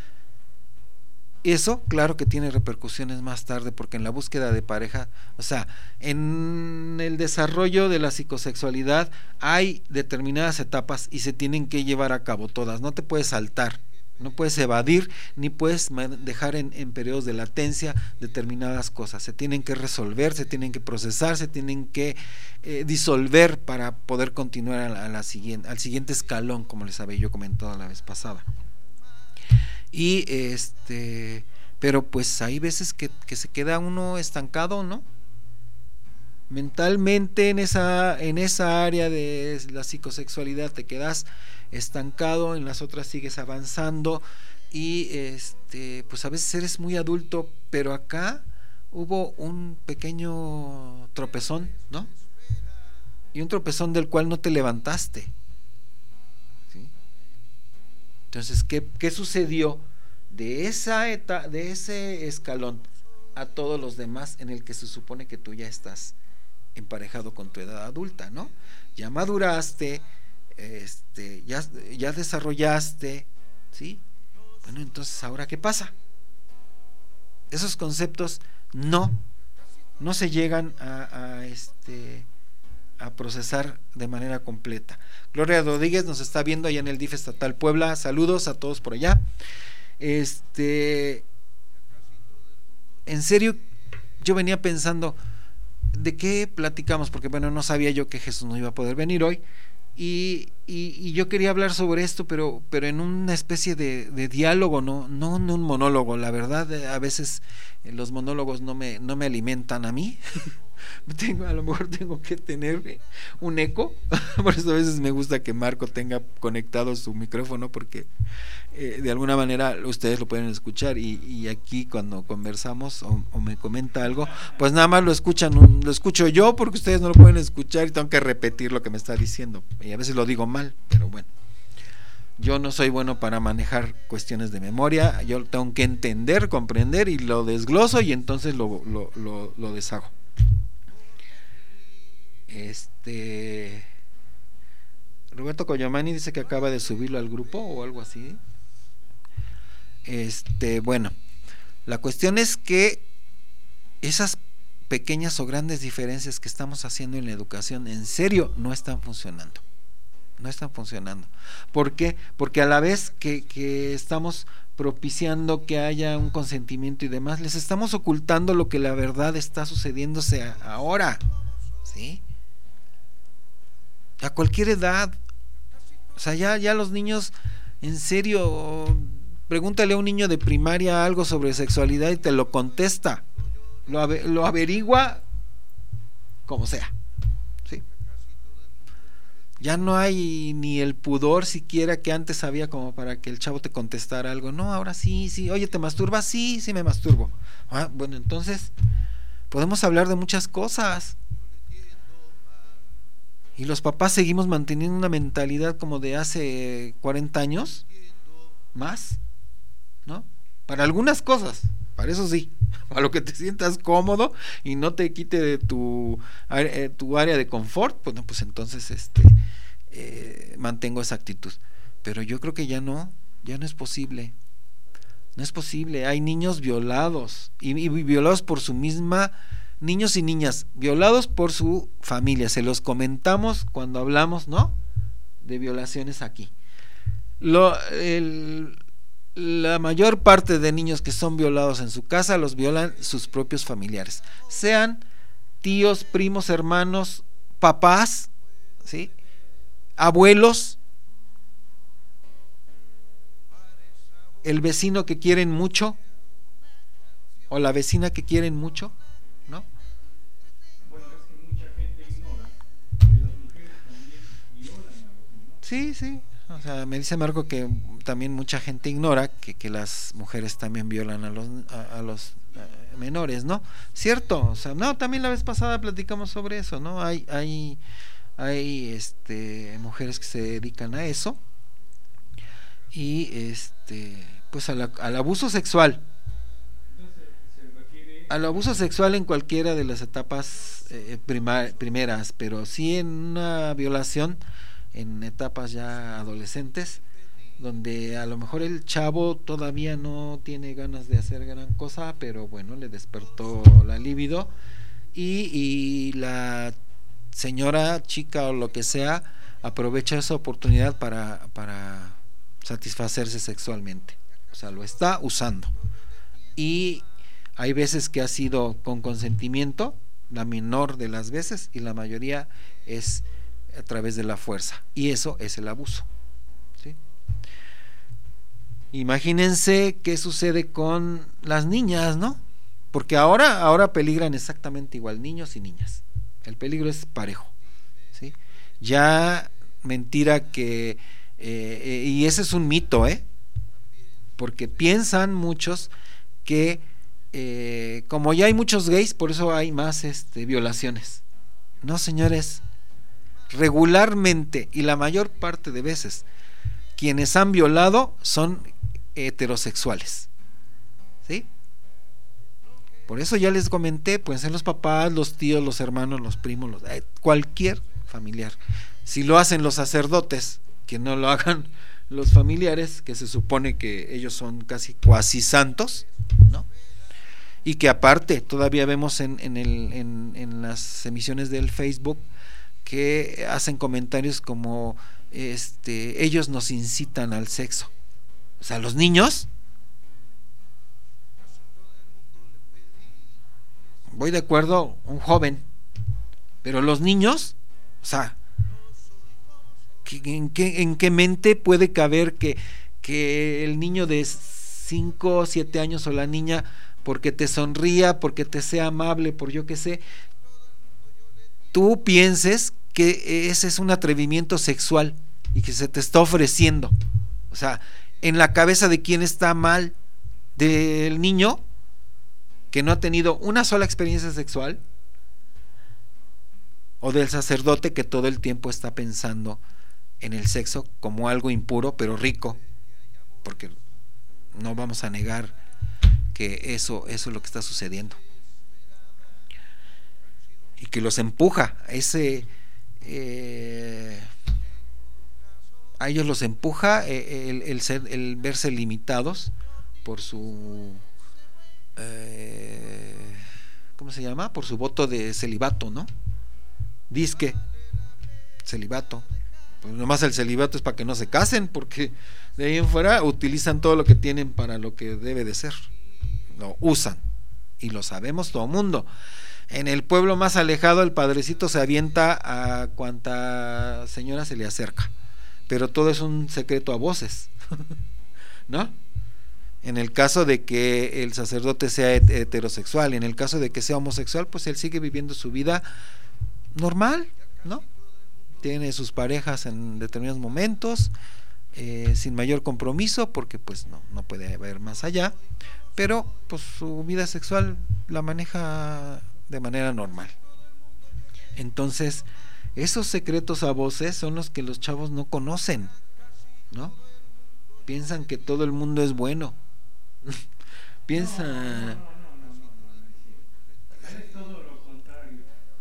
Speaker 4: Eso claro que tiene repercusiones más tarde, porque en la búsqueda de pareja, o sea, en el desarrollo de la psicosexualidad hay determinadas etapas y se tienen que llevar a cabo todas, no te puedes saltar, no puedes evadir, ni puedes dejar en, en periodos de latencia determinadas cosas, se tienen que resolver, se tienen que procesar, se tienen que eh, disolver para poder continuar a la, a la siguiente, al siguiente escalón, como les había yo comentado la vez pasada. Y este, pero pues hay veces que, que se queda uno estancado, ¿no? Mentalmente en esa, en esa área de la psicosexualidad te quedas estancado, en las otras sigues avanzando y este, pues a veces eres muy adulto, pero acá hubo un pequeño tropezón, ¿no? Y un tropezón del cual no te levantaste. Entonces, ¿qué, qué sucedió de esa eta, de ese escalón a todos los demás en el que se supone que tú ya estás emparejado con tu edad adulta, ¿no? Ya maduraste, este, ya, ya desarrollaste, ¿sí? Bueno, entonces, ¿ahora qué pasa? Esos conceptos no, no se llegan a, a este... a procesar de manera completa. Gloria Rodríguez nos está viendo allá en el D I F estatal Puebla, saludos a todos por allá. Este, en serio, yo venía pensando de qué platicamos, porque bueno, no sabía yo que Jesús no iba a poder venir hoy, y, y, y yo quería hablar sobre esto, pero, pero en una especie de, de diálogo, no, no en un monólogo. La verdad, a veces los monólogos no me, no me alimentan a mí. Tengo, a lo mejor tengo que tener un eco, por eso a veces me gusta que Marco tenga conectado su micrófono, porque eh, de alguna manera ustedes lo pueden escuchar y, y aquí cuando conversamos o, o me comenta algo, pues nada más lo escuchan, lo escucho yo porque ustedes no lo pueden escuchar y tengo que repetir lo que me está diciendo y a veces lo digo mal, pero bueno, yo no soy bueno para manejar cuestiones de memoria, yo tengo que entender, comprender y lo desgloso y entonces lo, lo, lo, lo deshago. Este Roberto Coyamani dice que acaba de subirlo al grupo o algo así. Este, bueno, la cuestión es que esas pequeñas o grandes diferencias que estamos haciendo en la educación en serio no están funcionando. No están funcionando. ¿Por qué? Porque a la vez que, que estamos propiciando que haya un consentimiento y demás, les estamos ocultando lo que la verdad está sucediéndose ahora, ¿sí? A cualquier edad, o sea, ya, ya los niños, en serio, pregúntale a un niño de primaria algo sobre sexualidad y te lo contesta, lo, lo averigua como sea, ¿sí? Ya no hay ni el pudor siquiera que antes había como para que el chavo te contestara algo. No, ahora sí, sí, oye, ¿te masturbas? Sí, sí me masturbo. Ah, bueno, entonces podemos hablar de muchas cosas. Y los papás seguimos manteniendo una mentalidad como de hace cuarenta años más, ¿no? Para algunas cosas, para eso sí, para lo que te sientas cómodo y no te quite de tu, eh, tu área de confort, bueno, pues entonces este eh, mantengo esa actitud. Pero yo creo que ya no, ya no es posible. No es posible. Hay niños violados y, y violados por su misma... Niños y niñas violados por su familia, se los comentamos cuando hablamos, ¿no?, de violaciones aquí. Lo, el, la mayor parte de niños que son violados en su casa los violan sus propios familiares, sean tíos, primos, hermanos, papás, ¿sí?, abuelos, el vecino que quieren mucho o la vecina que quieren mucho. ¿No?
Speaker 5: Bueno, es que mucha gente ignora que las mujeres también violan a los niños.
Speaker 4: Sí, sí. O sea, me dice Marco que también mucha gente ignora que, que las mujeres también violan a los a, a los menores, ¿no? Cierto, o sea, no, también la vez pasada platicamos sobre eso, ¿no? Hay, hay, hay, este, mujeres que se dedican a eso y, este, pues a la, al abuso sexual, al abuso sexual en cualquiera de las etapas eh, prima, primeras, pero sí en una violación en etapas ya adolescentes, donde a lo mejor el chavo todavía no tiene ganas de hacer gran cosa, pero bueno, le despertó la libido y, y la señora, chica o lo que sea, aprovecha esa oportunidad para, para satisfacerse sexualmente, o sea, lo está usando. Y hay veces que ha sido con consentimiento, la menor de las veces, y la mayoría es a través de la fuerza, y eso es el abuso, ¿sí? Imagínense qué sucede con las niñas, ¿no? Porque ahora, ahora peligran exactamente igual niños y niñas. El peligro es parejo, ¿sí? Ya mentira que eh, eh, y ese es un mito, ¿eh? Porque piensan muchos que eh, como ya hay muchos gays, por eso hay más este, violaciones. No, señores, regularmente y la mayor parte de veces quienes han violado son heterosexuales, ¿sí? Por eso ya les comenté, pueden ser los papás, los tíos, los hermanos, los primos, los, eh, cualquier familiar. Si lo hacen los sacerdotes, que no lo hagan los familiares, que se supone que ellos son casi cuasi santos, ¿no? Y que aparte todavía vemos en, en, el, en, en las emisiones del Facebook que hacen comentarios como este, ellos nos incitan al sexo. O sea, los niños, voy de acuerdo, un joven, pero los niños, o sea, ¿en qué, en qué mente puede caber que, que el niño de cinco o siete años o la niña, porque te sonría, porque te sea amable, por yo que sé, tú pienses que ese es un atrevimiento sexual y que se te está ofreciendo? O sea, en la cabeza de quién está mal, del niño que no ha tenido una sola experiencia sexual, o del sacerdote que todo el tiempo está pensando en el sexo como algo impuro pero rico, porque no vamos a negar que eso, eso es lo que está sucediendo, y que los empuja ese eh, a ellos los empuja el, el, ser, el verse limitados por su eh, ¿cómo se llama? Por su voto de celibato, ¿no? Disque celibato. Pues nomás el celibato es para que no se casen, porque de ahí en fuera utilizan todo lo que tienen para lo que debe de ser. Lo usan, y lo sabemos todo el mundo. En el pueblo más alejado el padrecito se avienta a cuanta señora se le acerca, pero todo es un secreto a voces, ¿no? En el caso de que el sacerdote sea heterosexual, en el caso de que sea homosexual, pues él sigue viviendo su vida normal, ¿no? Tiene sus parejas en determinados momentos, eh, sin mayor compromiso, porque pues no, no puede haber más allá, pero pues su vida sexual la maneja de manera normal. Entonces, esos secretos a voces son los que los chavos no conocen, ¿no? Piensan que todo el mundo es bueno. Piensa...
Speaker 5: No, no, no, no, no, no, es todo lo contrario.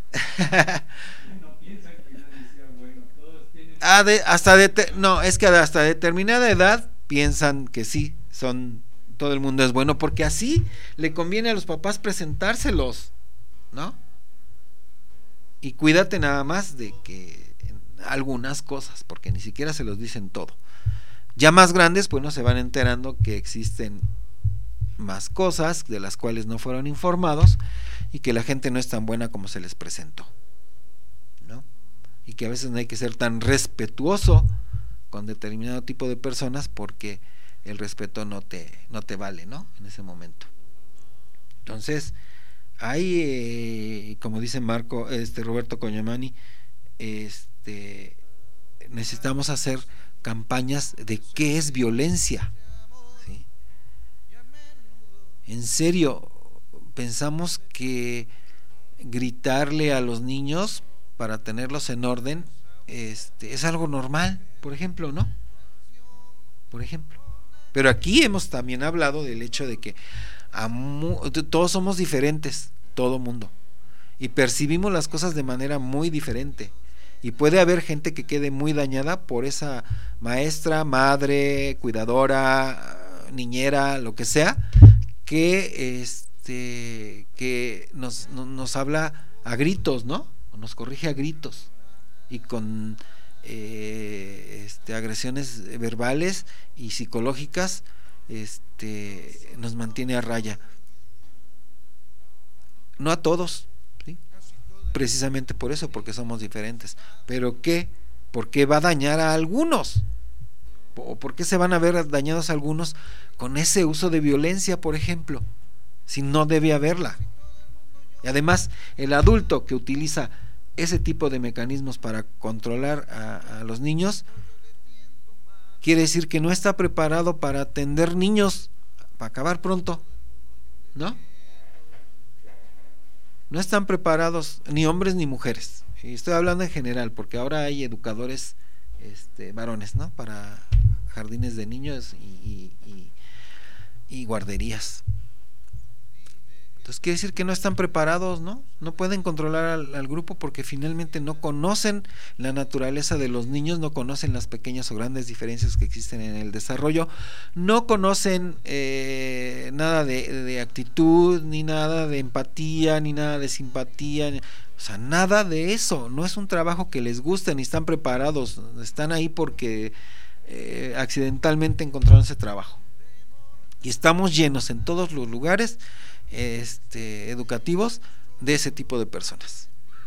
Speaker 5: No piensan que nadie sea bueno, todos tienen...
Speaker 4: Ah, de, hasta de, no, es que hasta determinada edad piensan que sí, son, todo el mundo es bueno, porque así le conviene a los papás presentárselos, ¿no? Y cuídate nada más de que algunas cosas, porque ni siquiera se los dicen todo. Ya más grandes, pues no se van enterando que existen más cosas de las cuales no fueron informados, y que la gente no es tan buena como se les presentó, ¿no? Y que a veces no hay que ser tan respetuoso con determinado tipo de personas, porque el respeto no te, no te vale, ¿no? En ese momento. Entonces, hay, eh, como dice Marco, este Roberto Coñamani, este, necesitamos hacer campañas de qué es violencia, ¿sí? En serio, pensamos que gritarle a los niños para tenerlos en orden este, es algo normal, por ejemplo, ¿no? Por ejemplo. Pero aquí hemos también hablado del hecho de que a mu- todos somos diferentes, todo mundo, y percibimos las cosas de manera muy diferente, y puede haber gente que quede muy dañada por esa maestra, madre, cuidadora, niñera, lo que sea, que este que nos, no, nos habla a gritos, ¿no? Nos corrige a gritos y con eh, este, agresiones verbales y psicológicas, este, nos mantiene a raya. No a todos, ¿sí? Precisamente por eso, porque somos diferentes. Pero ¿qué? ¿Por qué va a dañar a algunos? ¿O por qué se van a ver dañados a algunos con ese uso de violencia, por ejemplo? Si no debe haberla. Y además, el adulto que utiliza ese tipo de mecanismos para controlar a, a los niños, quiere decir que no está preparado para atender niños, para acabar pronto, ¿no? No están preparados ni hombres ni mujeres. Y estoy hablando en general, porque ahora hay educadores este, varones, ¿no? Para jardines de niños y, y, y, y guarderías. Entonces quiere decir que no están preparados, ¿no? No pueden controlar al, al grupo porque finalmente no conocen la naturaleza de los niños, no conocen las pequeñas o grandes diferencias que existen en el desarrollo, no conocen eh, nada de, de actitud, ni nada de empatía, ni nada de simpatía, ni, o sea, nada de eso. No es un trabajo que les guste, ni están preparados, están ahí porque eh, accidentalmente encontraron ese trabajo. Y estamos llenos en todos los lugares Este, educativos de ese tipo de personas,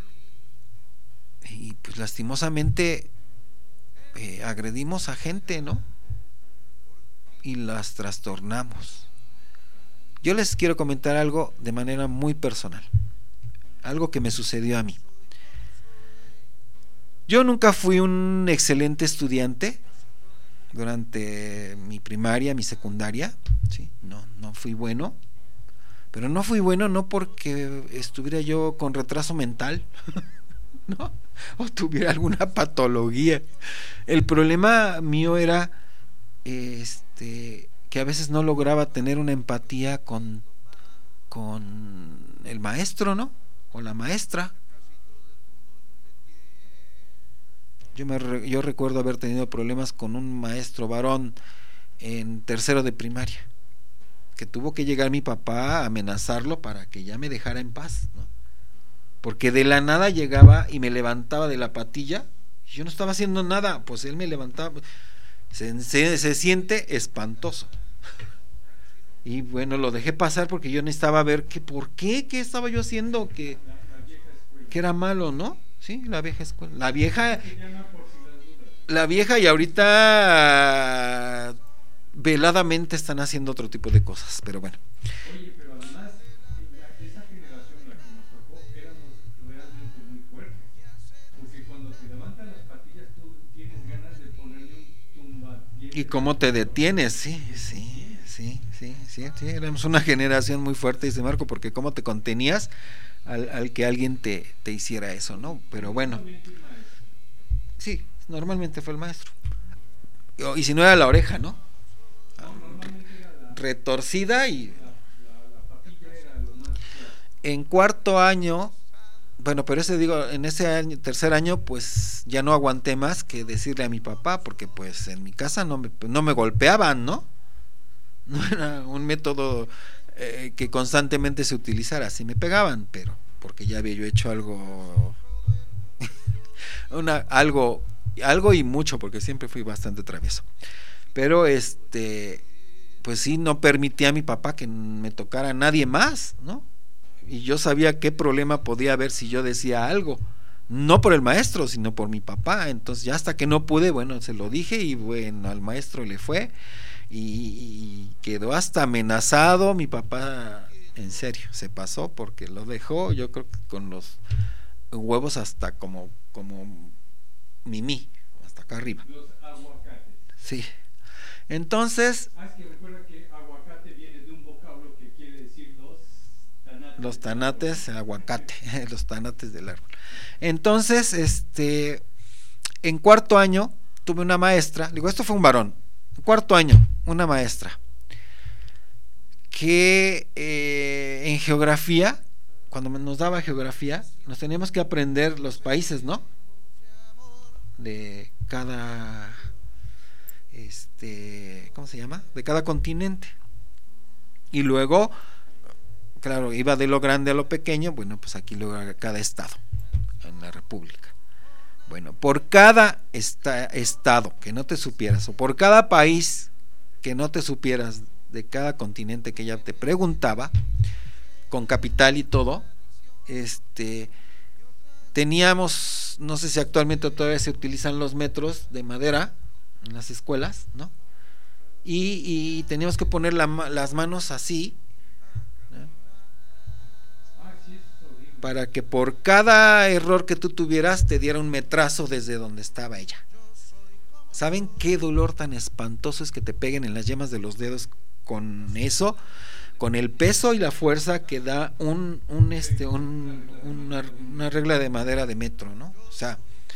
Speaker 4: y pues lastimosamente eh, agredimos a gente, ¿no? Y las trastornamos. Yo les quiero comentar algo de manera muy personal, algo que me sucedió a mí. Yo nunca fui un excelente estudiante durante mi primaria, mi secundaria, ¿sí? No, no fui bueno. Pero no fui bueno no porque estuviera yo con retraso mental, ¿no? O tuviera alguna patología. El problema mío era este que a veces no lograba tener una empatía con, con el maestro, ¿no? O la maestra. Yo, me, yo recuerdo haber tenido problemas con un maestro varón en tercero de primaria, que tuvo que llegar mi papá a amenazarlo para que ya me dejara en paz, ¿no? Porque de la nada llegaba y me levantaba de la patilla, y yo no estaba haciendo nada, pues él me levantaba. Se, se, se siente espantoso. Y bueno, lo dejé pasar porque yo necesitaba ver que por qué, qué estaba yo haciendo, que, que era malo, ¿no? Sí, la vieja escuela. La vieja, la vieja y ahorita veladamente están haciendo otro tipo de cosas, pero bueno.
Speaker 5: Oye, pero además, esa generación, la que nos tocó, éramos realmente muy fuertes. Porque cuando te levantan las patillas, tú tienes ganas de ponerle un tumba.
Speaker 4: ¿Y cómo te detienes? Sí, sí, sí, sí, sí, sí. Éramos una generación muy fuerte, dice Marco, porque cómo te contenías al, al que alguien te, te hiciera eso, ¿no? Pero bueno. Sí, normalmente fue el maestro. Y si no era la oreja, ¿no? Retorcida y en cuarto año, bueno, pero ese digo, en ese año, tercer año, pues ya no aguanté más que decirle a mi papá, porque pues en mi casa no me, no me golpeaban, ¿no? No era un método eh, que constantemente se utilizara, sí me pegaban, pero porque ya había yo hecho algo, una, algo, algo y mucho, porque siempre fui bastante travieso. Pero este, pues sí, no permitía a mi papá que me tocara a nadie más, ¿no? Y yo sabía qué problema podía haber si yo decía algo, no por el maestro, sino por mi papá. Entonces ya hasta que no pude, bueno, se lo dije y bueno, al maestro le fue y, y quedó hasta amenazado. Mi papá, en serio, se pasó porque lo dejó, yo creo que con los huevos hasta como, como mimí, hasta acá arriba.
Speaker 5: Los aguacates.
Speaker 4: Sí. Entonces,
Speaker 5: Ah, es que recuerda que aguacate viene de un vocablo que quiere decir dos tanates.
Speaker 4: Los tanates, aguacate, los tanates del árbol. Entonces, este, en cuarto año tuve una maestra, digo, esto fue un varón, en cuarto año, una maestra, que eh, en geografía, cuando nos daba geografía, nos teníamos que aprender los países, ¿no? De cada, este, ¿cómo se llama? De cada continente. Y luego, claro, iba de lo grande a lo pequeño, bueno, pues aquí luego a cada estado en la república. Bueno, por cada esta, estado que no te supieras, o por cada país que no te supieras de cada continente que ella te preguntaba, con capital y todo, este, teníamos, no sé si actualmente todavía se utilizan los metros de madera en las escuelas, ¿no? Y, y teníamos que poner la, las manos así, ¿no? Para que por cada error que tú tuvieras te diera un metrazo desde donde estaba ella. ¿Saben qué dolor tan espantoso es que te peguen en las yemas de los dedos con eso? Con el peso y la fuerza que da un, un este un, una, una regla de madera de metro, ¿no? O sea,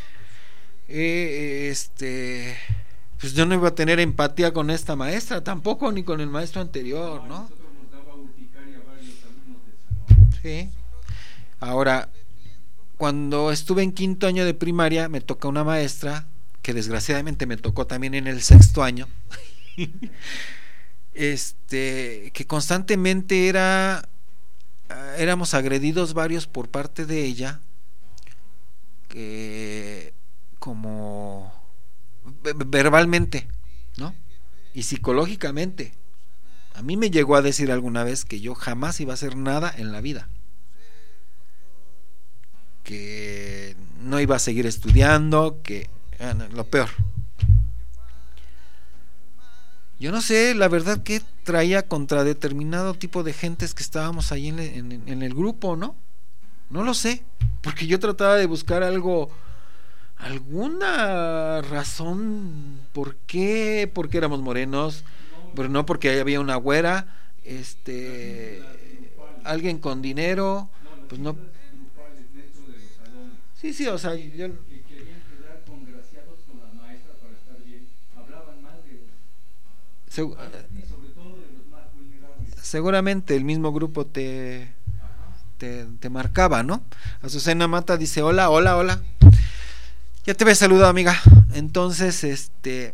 Speaker 4: eh, este pues yo no iba a tener empatía con esta maestra tampoco, ni con el maestro anterior, ¿no? Sí. Ahora, cuando estuve en quinto año de primaria, me toca una maestra que desgraciadamente me tocó también en el sexto año. Este, que constantemente era éramos agredidos varios por parte de ella, que como verbalmente, ¿no? Y psicológicamente. A mí me llegó a decir alguna vez que yo jamás iba a hacer nada en la vida, que no iba a seguir estudiando, que eh, lo peor. Yo no sé, la verdad, que traía contra determinado tipo de gentes que estábamos ahí en, en, en el grupo, ¿no? No lo sé, porque yo trataba de buscar algo, alguna razón, ¿por qué? Porque éramos morenos, pero no porque había una güera, este, alguien con dinero, pues no. Sí, sí, o sea, yo... Seguramente el mismo grupo te, te, te marcaba, ¿no? Azucena Mata dice: hola, hola, hola. Ya te había saludado, amiga. Entonces, este,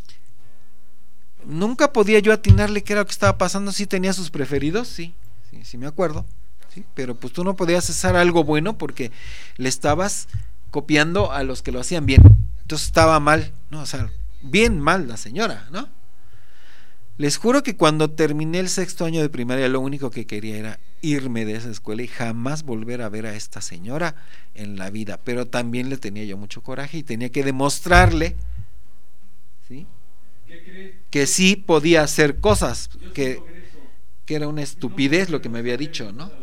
Speaker 4: nunca podía yo atinarle qué era lo que estaba pasando. Sí tenía sus preferidos, sí, sí, sí me acuerdo, sí, pero pues tú no podías hacer algo bueno porque le estabas copiando a los que lo hacían bien. Entonces estaba mal, ¿no? O sea, bien mal la señora, ¿no? Les juro que cuando terminé el sexto año de primaria, lo único que quería era irme de esa escuela y jamás volver a ver a esta señora en la vida. Pero también le tenía yo mucho coraje y tenía que demostrarle, ¿sí?, que sí podía hacer cosas, que, que era una estupidez lo que me había dicho, ¿no?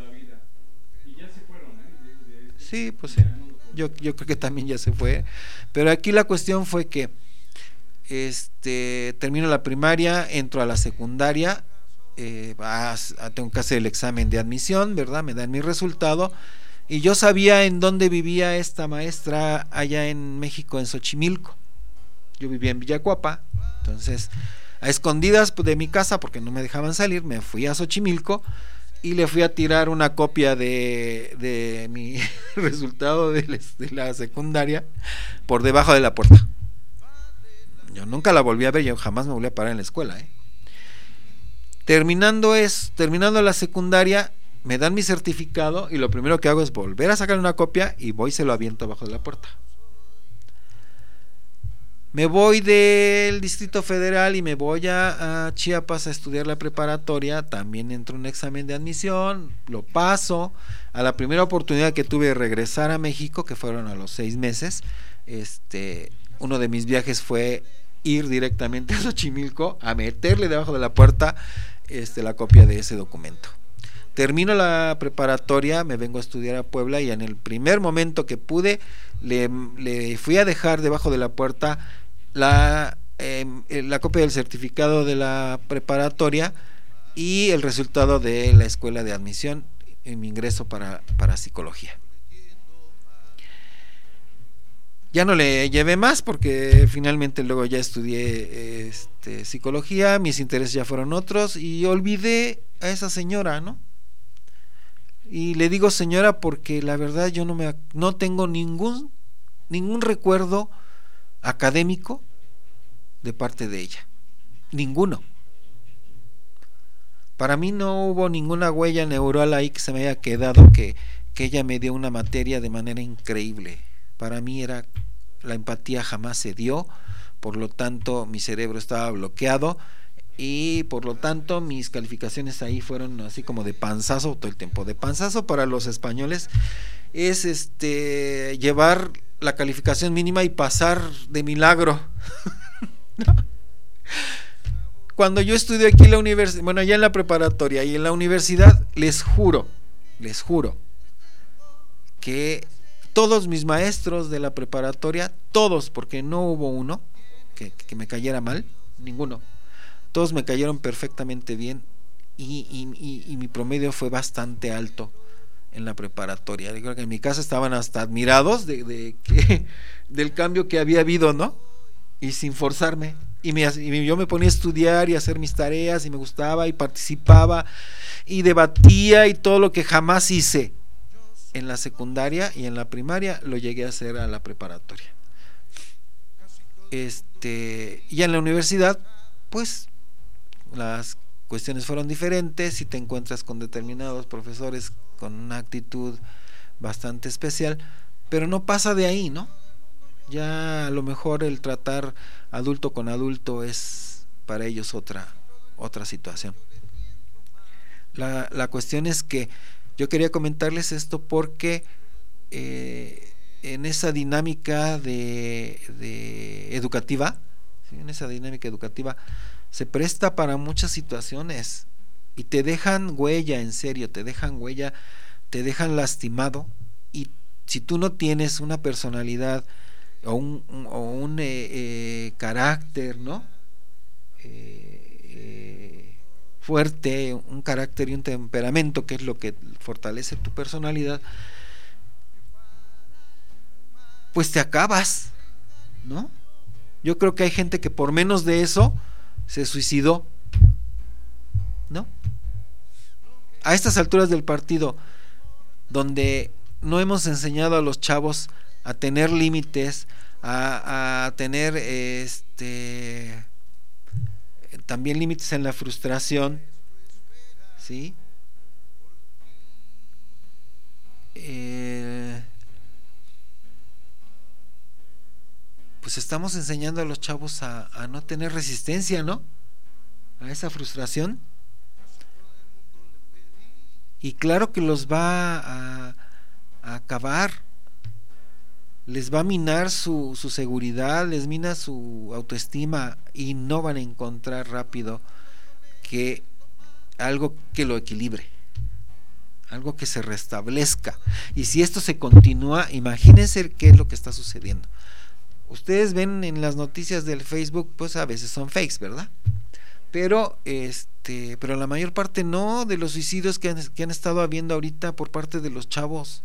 Speaker 4: Sí, pues sí. Yo, yo creo que también ya se fue. Pero aquí la cuestión fue que Este, termino la primaria, entro a la secundaria, eh, a, a, tengo que hacer el examen de admisión, ¿verdad? Me dan mi resultado y yo sabía en dónde vivía esta maestra allá en México, en Xochimilco. Yo vivía en Villacuapa, entonces a escondidas de mi casa, porque no me dejaban salir, me fui a Xochimilco y le fui a tirar una copia de, de mi resultado de, de la secundaria por debajo de la puerta. Yo nunca la volví a ver, yo jamás me volví a parar en la escuela, ¿eh? Terminando es, terminando la secundaria, me dan mi certificado y lo primero que hago es volver a sacar una copia y voy y se lo aviento abajo de la puerta. Me voy del Distrito Federal y me voy a, a Chiapas a estudiar la preparatoria. También entro en un examen de admisión, lo paso. A la primera oportunidad que tuve de regresar a México, que fueron a los seis meses, este, uno de mis viajes fue ir directamente a Xochimilco a meterle debajo de la puerta este, la copia de ese documento. Termino la preparatoria, me vengo a estudiar a Puebla y en el primer momento que pude le, le fui a dejar debajo de la puerta la, eh, la copia del certificado de la preparatoria y el resultado de la escuela de admisión. en mi ingreso para, para psicología. Ya no le llevé más porque finalmente luego ya estudié este, psicología, mis intereses ya fueron otros y olvidé a esa señora, ¿no? Y le digo señora porque la verdad yo no me no tengo ningún ningún recuerdo académico de parte de ella, ninguno. Para mí no hubo ninguna huella neural ahí que se me haya quedado que, que ella me dio una materia de manera increíble. Para mí era la empatía jamás se dio, por lo tanto mi cerebro estaba bloqueado y por lo tanto mis calificaciones ahí fueron así como de panzazo todo el tiempo. De panzazo para los españoles es este llevar la calificación mínima y pasar de milagro. ¿No? Cuando yo estudié aquí en la universidad, bueno, ya en la preparatoria y en la universidad, les juro, les juro que todos mis maestros de la preparatoria, todos, porque no hubo uno que, que me cayera mal, ninguno, todos me cayeron perfectamente bien y, y, y, y mi promedio fue bastante alto en la preparatoria. Yo creo que en mi casa estaban hasta admirados de, de que, del cambio que había habido, ¿no? Y sin forzarme. Y, me, y yo me ponía a estudiar y a hacer mis tareas y me gustaba y participaba y debatía y todo lo que jamás hice en la secundaria y en la primaria lo llegué a hacer a la preparatoria. Este, y en la universidad pues las cuestiones fueron diferentes y te encuentras con determinados profesores con una actitud bastante especial, pero no pasa de ahí, ¿no? Ya a lo mejor el tratar adulto con adulto es para ellos otra otra situación. La, la cuestión es que yo quería comentarles esto porque eh, en esa dinámica de, de educativa, ¿sí? en esa dinámica educativa se presta para muchas situaciones y te dejan huella, en serio, te dejan huella, te dejan lastimado, y si tú no tienes una personalidad o un, un, o un eh, eh, carácter, ¿no? Eh, eh, fuerte, un carácter y un temperamento, que es lo que fortalece tu personalidad, pues te acabas, ¿no? Yo creo que hay gente que por menos de eso se suicidó, ¿no? A estas alturas del partido, donde no hemos enseñado a los chavos a tener límites, a, a tener este también límites en la frustración, ¿sí? Eh, pues estamos enseñando a los chavos a, a no tener resistencia, ¿no? A esa frustración. Y claro que los va a, a acabar, les va a minar su, su seguridad, les mina su autoestima y no van a encontrar rápido que algo que lo equilibre, algo que se restablezca. Y si esto se continúa, imagínense qué es lo que está sucediendo. Ustedes ven en las noticias del Facebook, pues a veces son fakes, ¿verdad? Pero este, pero la mayor parte no, de los suicidios que han, que han estado habiendo ahorita por parte de los chavos.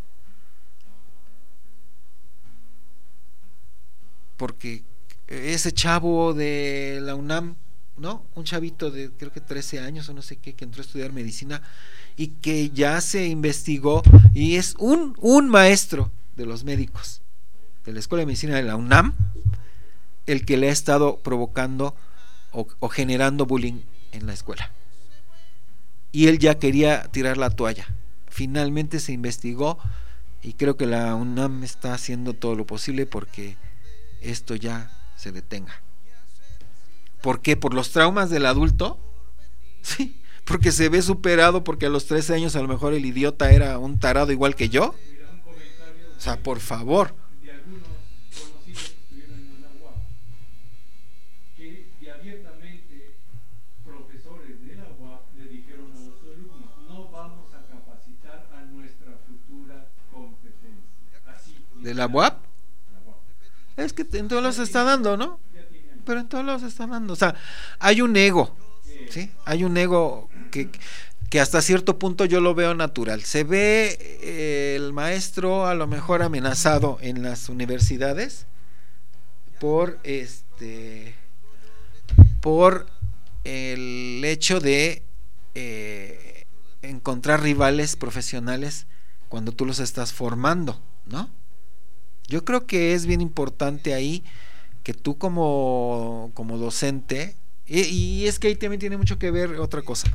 Speaker 4: Porque ese chavo de la UNAM, ¿no? Un chavito de creo que trece años o no sé qué, que entró a estudiar medicina y que ya se investigó y es un, un maestro de los médicos de la Escuela de Medicina de la UNAM el que le ha estado provocando o, o generando bullying en la escuela. Y él ya quería tirar la toalla. Finalmente se investigó y creo que la UNAM está haciendo todo lo posible porque esto ya se detenga. ¿Por qué? ¿Por los traumas del adulto? Sí, porque se ve superado, porque a los trece años a lo mejor el idiota era un tarado igual que yo. O sea, por favor.
Speaker 5: De algunos conocidos que estuvieron en una U A P, que abiertamente profesores de la U A P le dijeron a los alumnos: no vamos a capacitar a nuestra futura competencia. Así.
Speaker 4: ¿De la U A P? Es que en todos los se está dando, ¿no? Pero en todos los se está dando. O sea, hay un ego, ¿sí? Hay un ego que, que hasta cierto punto yo lo veo natural. Se ve eh, el maestro a lo mejor amenazado en las universidades por este por el hecho de eh, encontrar rivales profesionales cuando tú los estás formando, ¿no? Yo creo que es bien importante ahí que tú como, como docente, y, y es que ahí también tiene mucho que ver otra cosa.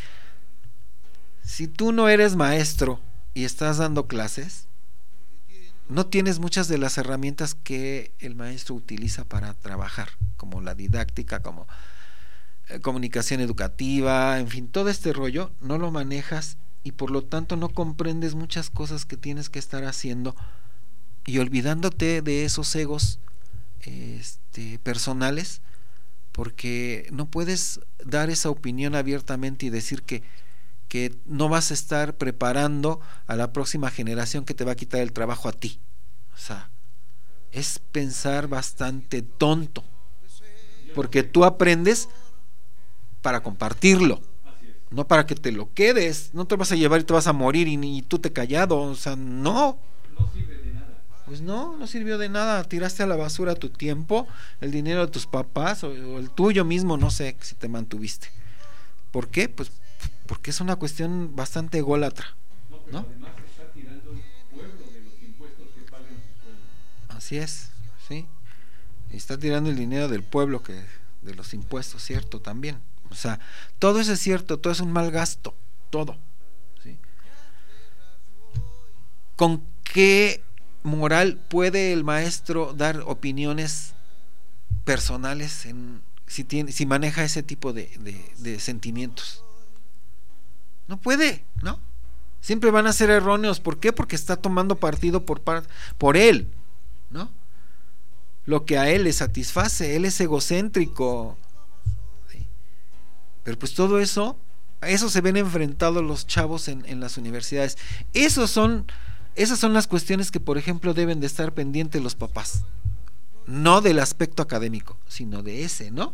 Speaker 4: Si tú no eres maestro y estás dando clases, no tienes muchas de las herramientas que el maestro utiliza para trabajar, como la didáctica, como eh, comunicación educativa, en fin, todo este rollo no lo manejas y por lo tanto no comprendes muchas cosas que tienes que estar haciendo y olvidándote de esos egos este, personales, porque no puedes dar esa opinión abiertamente y decir que que no vas a estar preparando a la próxima generación que te va a quitar el trabajo a ti. O sea, es pensar bastante tonto, porque tú aprendes para compartirlo, no para que te lo quedes. No te vas a llevar y te vas a morir y ni tú te callado. O sea, no.
Speaker 5: No sirve de nada.
Speaker 4: Pues no, no sirvió de nada. Tiraste a la basura tu tiempo, el dinero de tus papás o, o el tuyo mismo, no sé si te mantuviste. ¿Por qué? Pues porque es una cuestión bastante ególatra,
Speaker 5: No, pero
Speaker 4: ¿no?
Speaker 5: además está tirando el pueblo de los impuestos que pagan sus sueldos.
Speaker 4: Así es, sí. Y está tirando el dinero del pueblo, que de los impuestos, cierto, también. O sea, todo eso es cierto, todo es un mal gasto, todo, ¿sí? ¿Con qué moral puede el maestro dar opiniones personales en, si tiene, si maneja ese tipo de, de, de sentimientos? No puede, ¿no? Siempre van a ser erróneos. ¿Por qué? Porque está tomando partido por, par, por él, ¿no? Lo que a él le satisface. Él es egocéntrico, ¿sí? Pero pues todo eso, a eso se ven enfrentados los chavos en, en las universidades. Esos son, esas son las cuestiones que, por ejemplo, deben de estar pendientes los papás. No del aspecto académico, sino de ese, ¿no?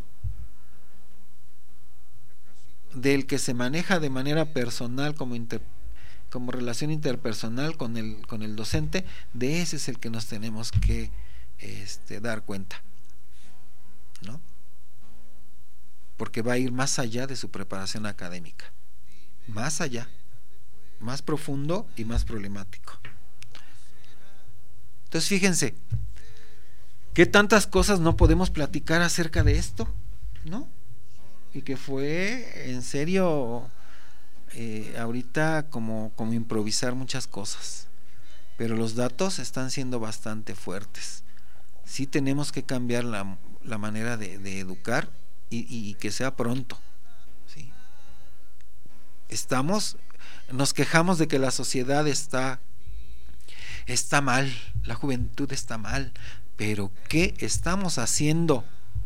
Speaker 4: Del que se maneja de manera personal, como inter, como relación interpersonal con el con el docente. De ese es el que nos tenemos que este, dar cuenta, ¿no? Porque va a ir más allá de su preparación académica, más allá, más profundo y más problemático. Entonces fíjense qué tantas cosas no podemos platicar acerca de esto, ¿no? Y que fue en serio eh, ahorita como, como improvisar muchas cosas, pero los datos están siendo bastante fuertes. Sí tenemos que cambiar la, la manera de, de educar y, y, y que sea pronto, ¿sí? Estamos, nos quejamos de que la sociedad está está mal, la juventud está mal, pero ¿qué estamos haciendo?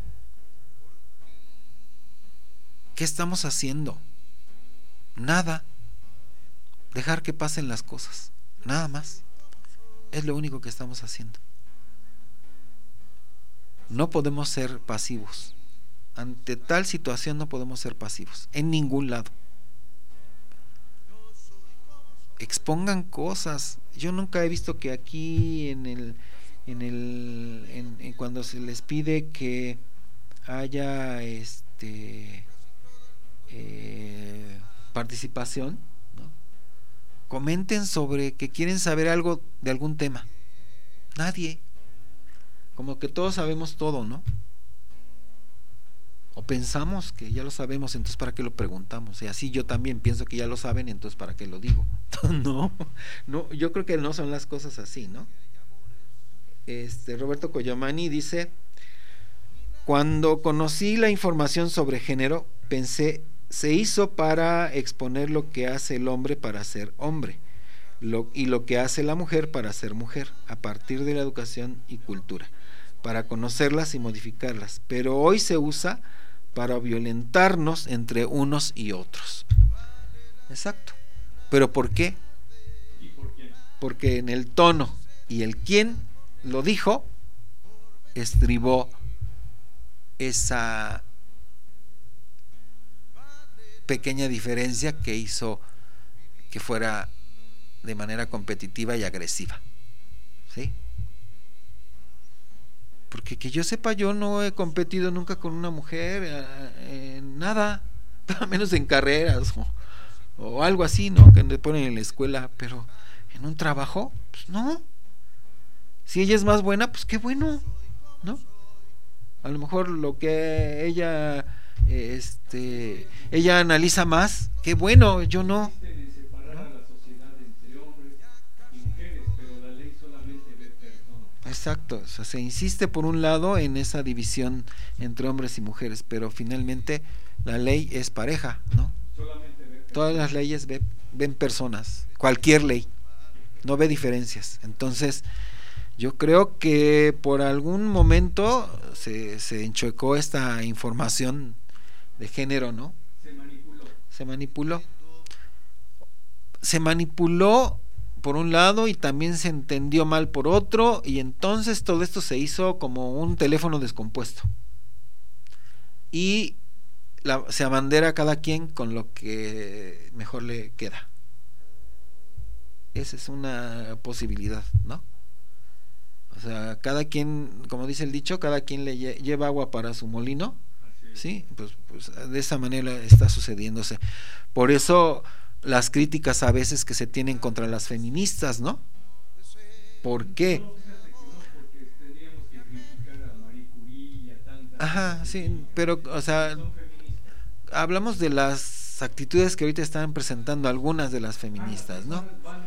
Speaker 4: ¿Qué estamos haciendo? Nada. Dejar que pasen las cosas, nada más. Es lo único que estamos haciendo. No podemos ser pasivos. Ante tal situación no podemos ser pasivos, en ningún lado. Expongan cosas. Yo nunca he visto que aquí en el, en el, en, en cuando se les pide que haya este Eh, participación, ¿no? Comenten sobre que quieren saber algo de algún tema. Nadie. Como que todos sabemos todo, ¿no? O pensamos que ya lo sabemos, entonces ¿para qué lo preguntamos? Y así yo también pienso que ya lo saben, entonces ¿para qué lo digo? No, no, yo creo que no son las cosas así, ¿no? Este Roberto Coyamani dice: cuando conocí la información sobre género, pensé, se hizo para exponer lo que hace el hombre para ser hombre lo, y lo que hace la mujer para ser mujer, a partir de la educación y cultura, para conocerlas y modificarlas, pero hoy se usa para violentarnos entre unos y otros. Exacto. ¿Pero por qué?
Speaker 5: ¿Y por quién?
Speaker 4: Porque en el tono y el quién lo dijo estribó esa pequeña diferencia que hizo que fuera de manera competitiva y agresiva, ¿sí? Porque que yo sepa, yo no he competido nunca con una mujer eh, en nada, al menos en carreras o, o algo así, ¿no? Que me ponen en la escuela, pero en un trabajo, pues no. Si ella es más buena, pues qué bueno, ¿no? A lo mejor lo que ella este ella analiza más, qué bueno, yo no. Exacto, o sea, se insiste por un lado en esa división entre hombres y mujeres, pero finalmente la ley es pareja, ¿no? Todas las leyes ve, ven personas, cualquier ley, no ve diferencias. Entonces, yo creo que por algún momento se, se enchuecó esta información de género, ¿no? Se manipuló. Se manipuló. Se manipuló por un lado y también se entendió mal por otro, y entonces todo esto se hizo como un teléfono descompuesto. Y la, se abandera cada quien con lo que mejor le queda. Esa es una posibilidad, ¿no? O sea, cada quien, como dice el dicho, cada quien le lle- lleva agua para su molino, ¿sí? Pues, pues de esa manera está sucediéndose. Por eso las críticas a veces que se tienen contra las feministas, ¿no? ¿Por qué? Ajá, sí, pero, o sea, hablamos de las actitudes que ahorita están presentando algunas de las feministas, ¿no?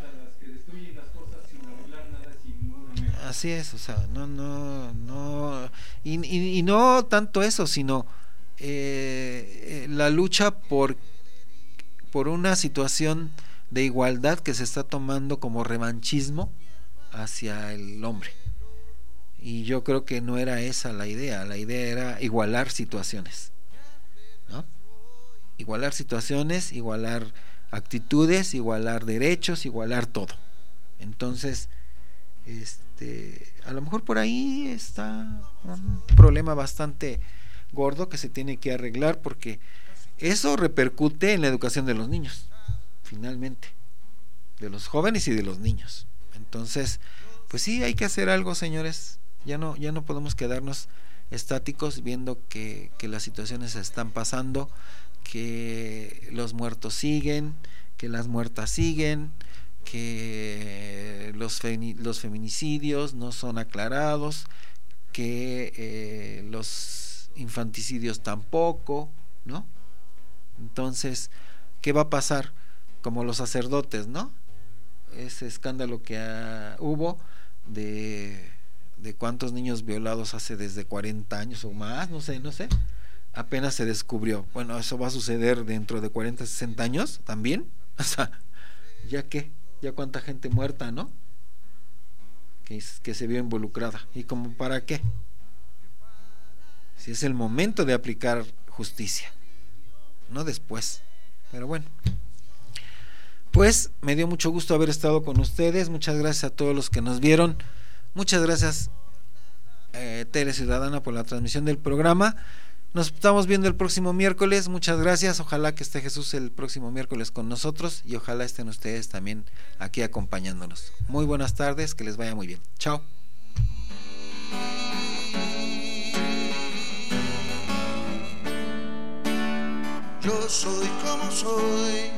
Speaker 4: Así es, o sea, no, no, no, y, y, y no tanto eso, sino eh, la lucha por, por una situación de igualdad que se está tomando como revanchismo hacia el hombre. Y yo creo que no era esa la idea, la idea era igualar situaciones, ¿no? Igualar situaciones, igualar actitudes, igualar derechos, igualar todo. Entonces, este, a lo mejor por ahí está un problema bastante gordo que se tiene que arreglar, porque eso repercute en la educación de los niños, finalmente, de los jóvenes y de los niños. Entonces, pues sí, hay que hacer algo, señores. Ya no, ya no podemos quedarnos estáticos viendo que, que las situaciones se están pasando, que los muertos siguen, que las muertas siguen, que los, fe, los feminicidios no son aclarados, que eh, los infanticidios tampoco, ¿no? Entonces, ¿qué va a pasar? Como los sacerdotes, ¿no? Ese escándalo que ha, hubo de, de cuántos niños violados hace desde cuarenta años o más, no sé, no sé, apenas se descubrió. Bueno, eso va a suceder dentro de cuarenta, sesenta años también, o sea, ¿ya qué? ¿Ya cuánta gente muerta, no? Que, que se vio involucrada. ¿Y como para qué? Si es el momento de aplicar justicia, no después. Pero bueno, pues me dio mucho gusto haber estado con ustedes. Muchas gracias a todos los que nos vieron. Muchas gracias eh, Tele Ciudadana por la transmisión del programa. Nos estamos viendo el próximo miércoles. Muchas gracias. Ojalá que esté Jesús el próximo miércoles con nosotros, y ojalá estén ustedes también aquí acompañándonos. Muy buenas tardes, que les vaya muy bien. Chao.
Speaker 6: Yo soy como soy.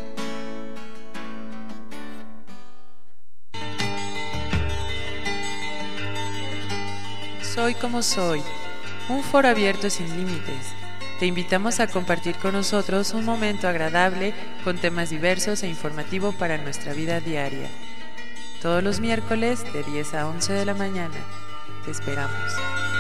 Speaker 1: Soy como soy. Un foro abierto sin límites. Te invitamos a compartir con nosotros un momento agradable con temas diversos e informativo para nuestra vida diaria. Todos los miércoles de diez a once de la mañana. Te esperamos.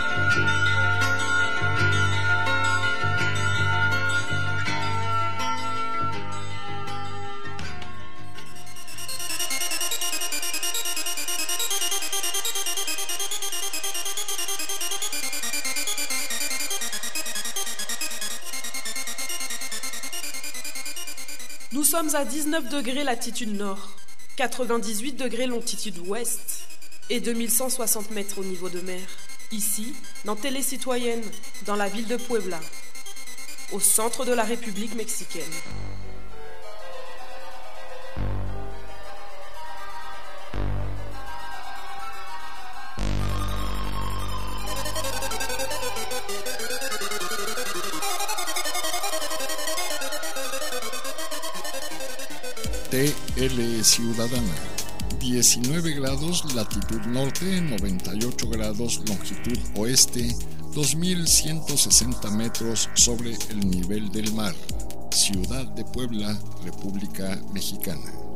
Speaker 2: Nous sommes à dix-neuf degrés latitude nord, quatre-vingt-dix-huit degrés longitude ouest et deux mille cent soixante mètres au niveau de mer. Ici, dans Télé Citoyenne, dans la ville de Puebla. au centre de la République mexicaine.
Speaker 3: T L Ciudadana, diecinueve grados latitud norte, noventa y ocho grados longitud oeste, dos mil ciento sesenta metros sobre el nivel del mar. Ciudad de Puebla, República Mexicana.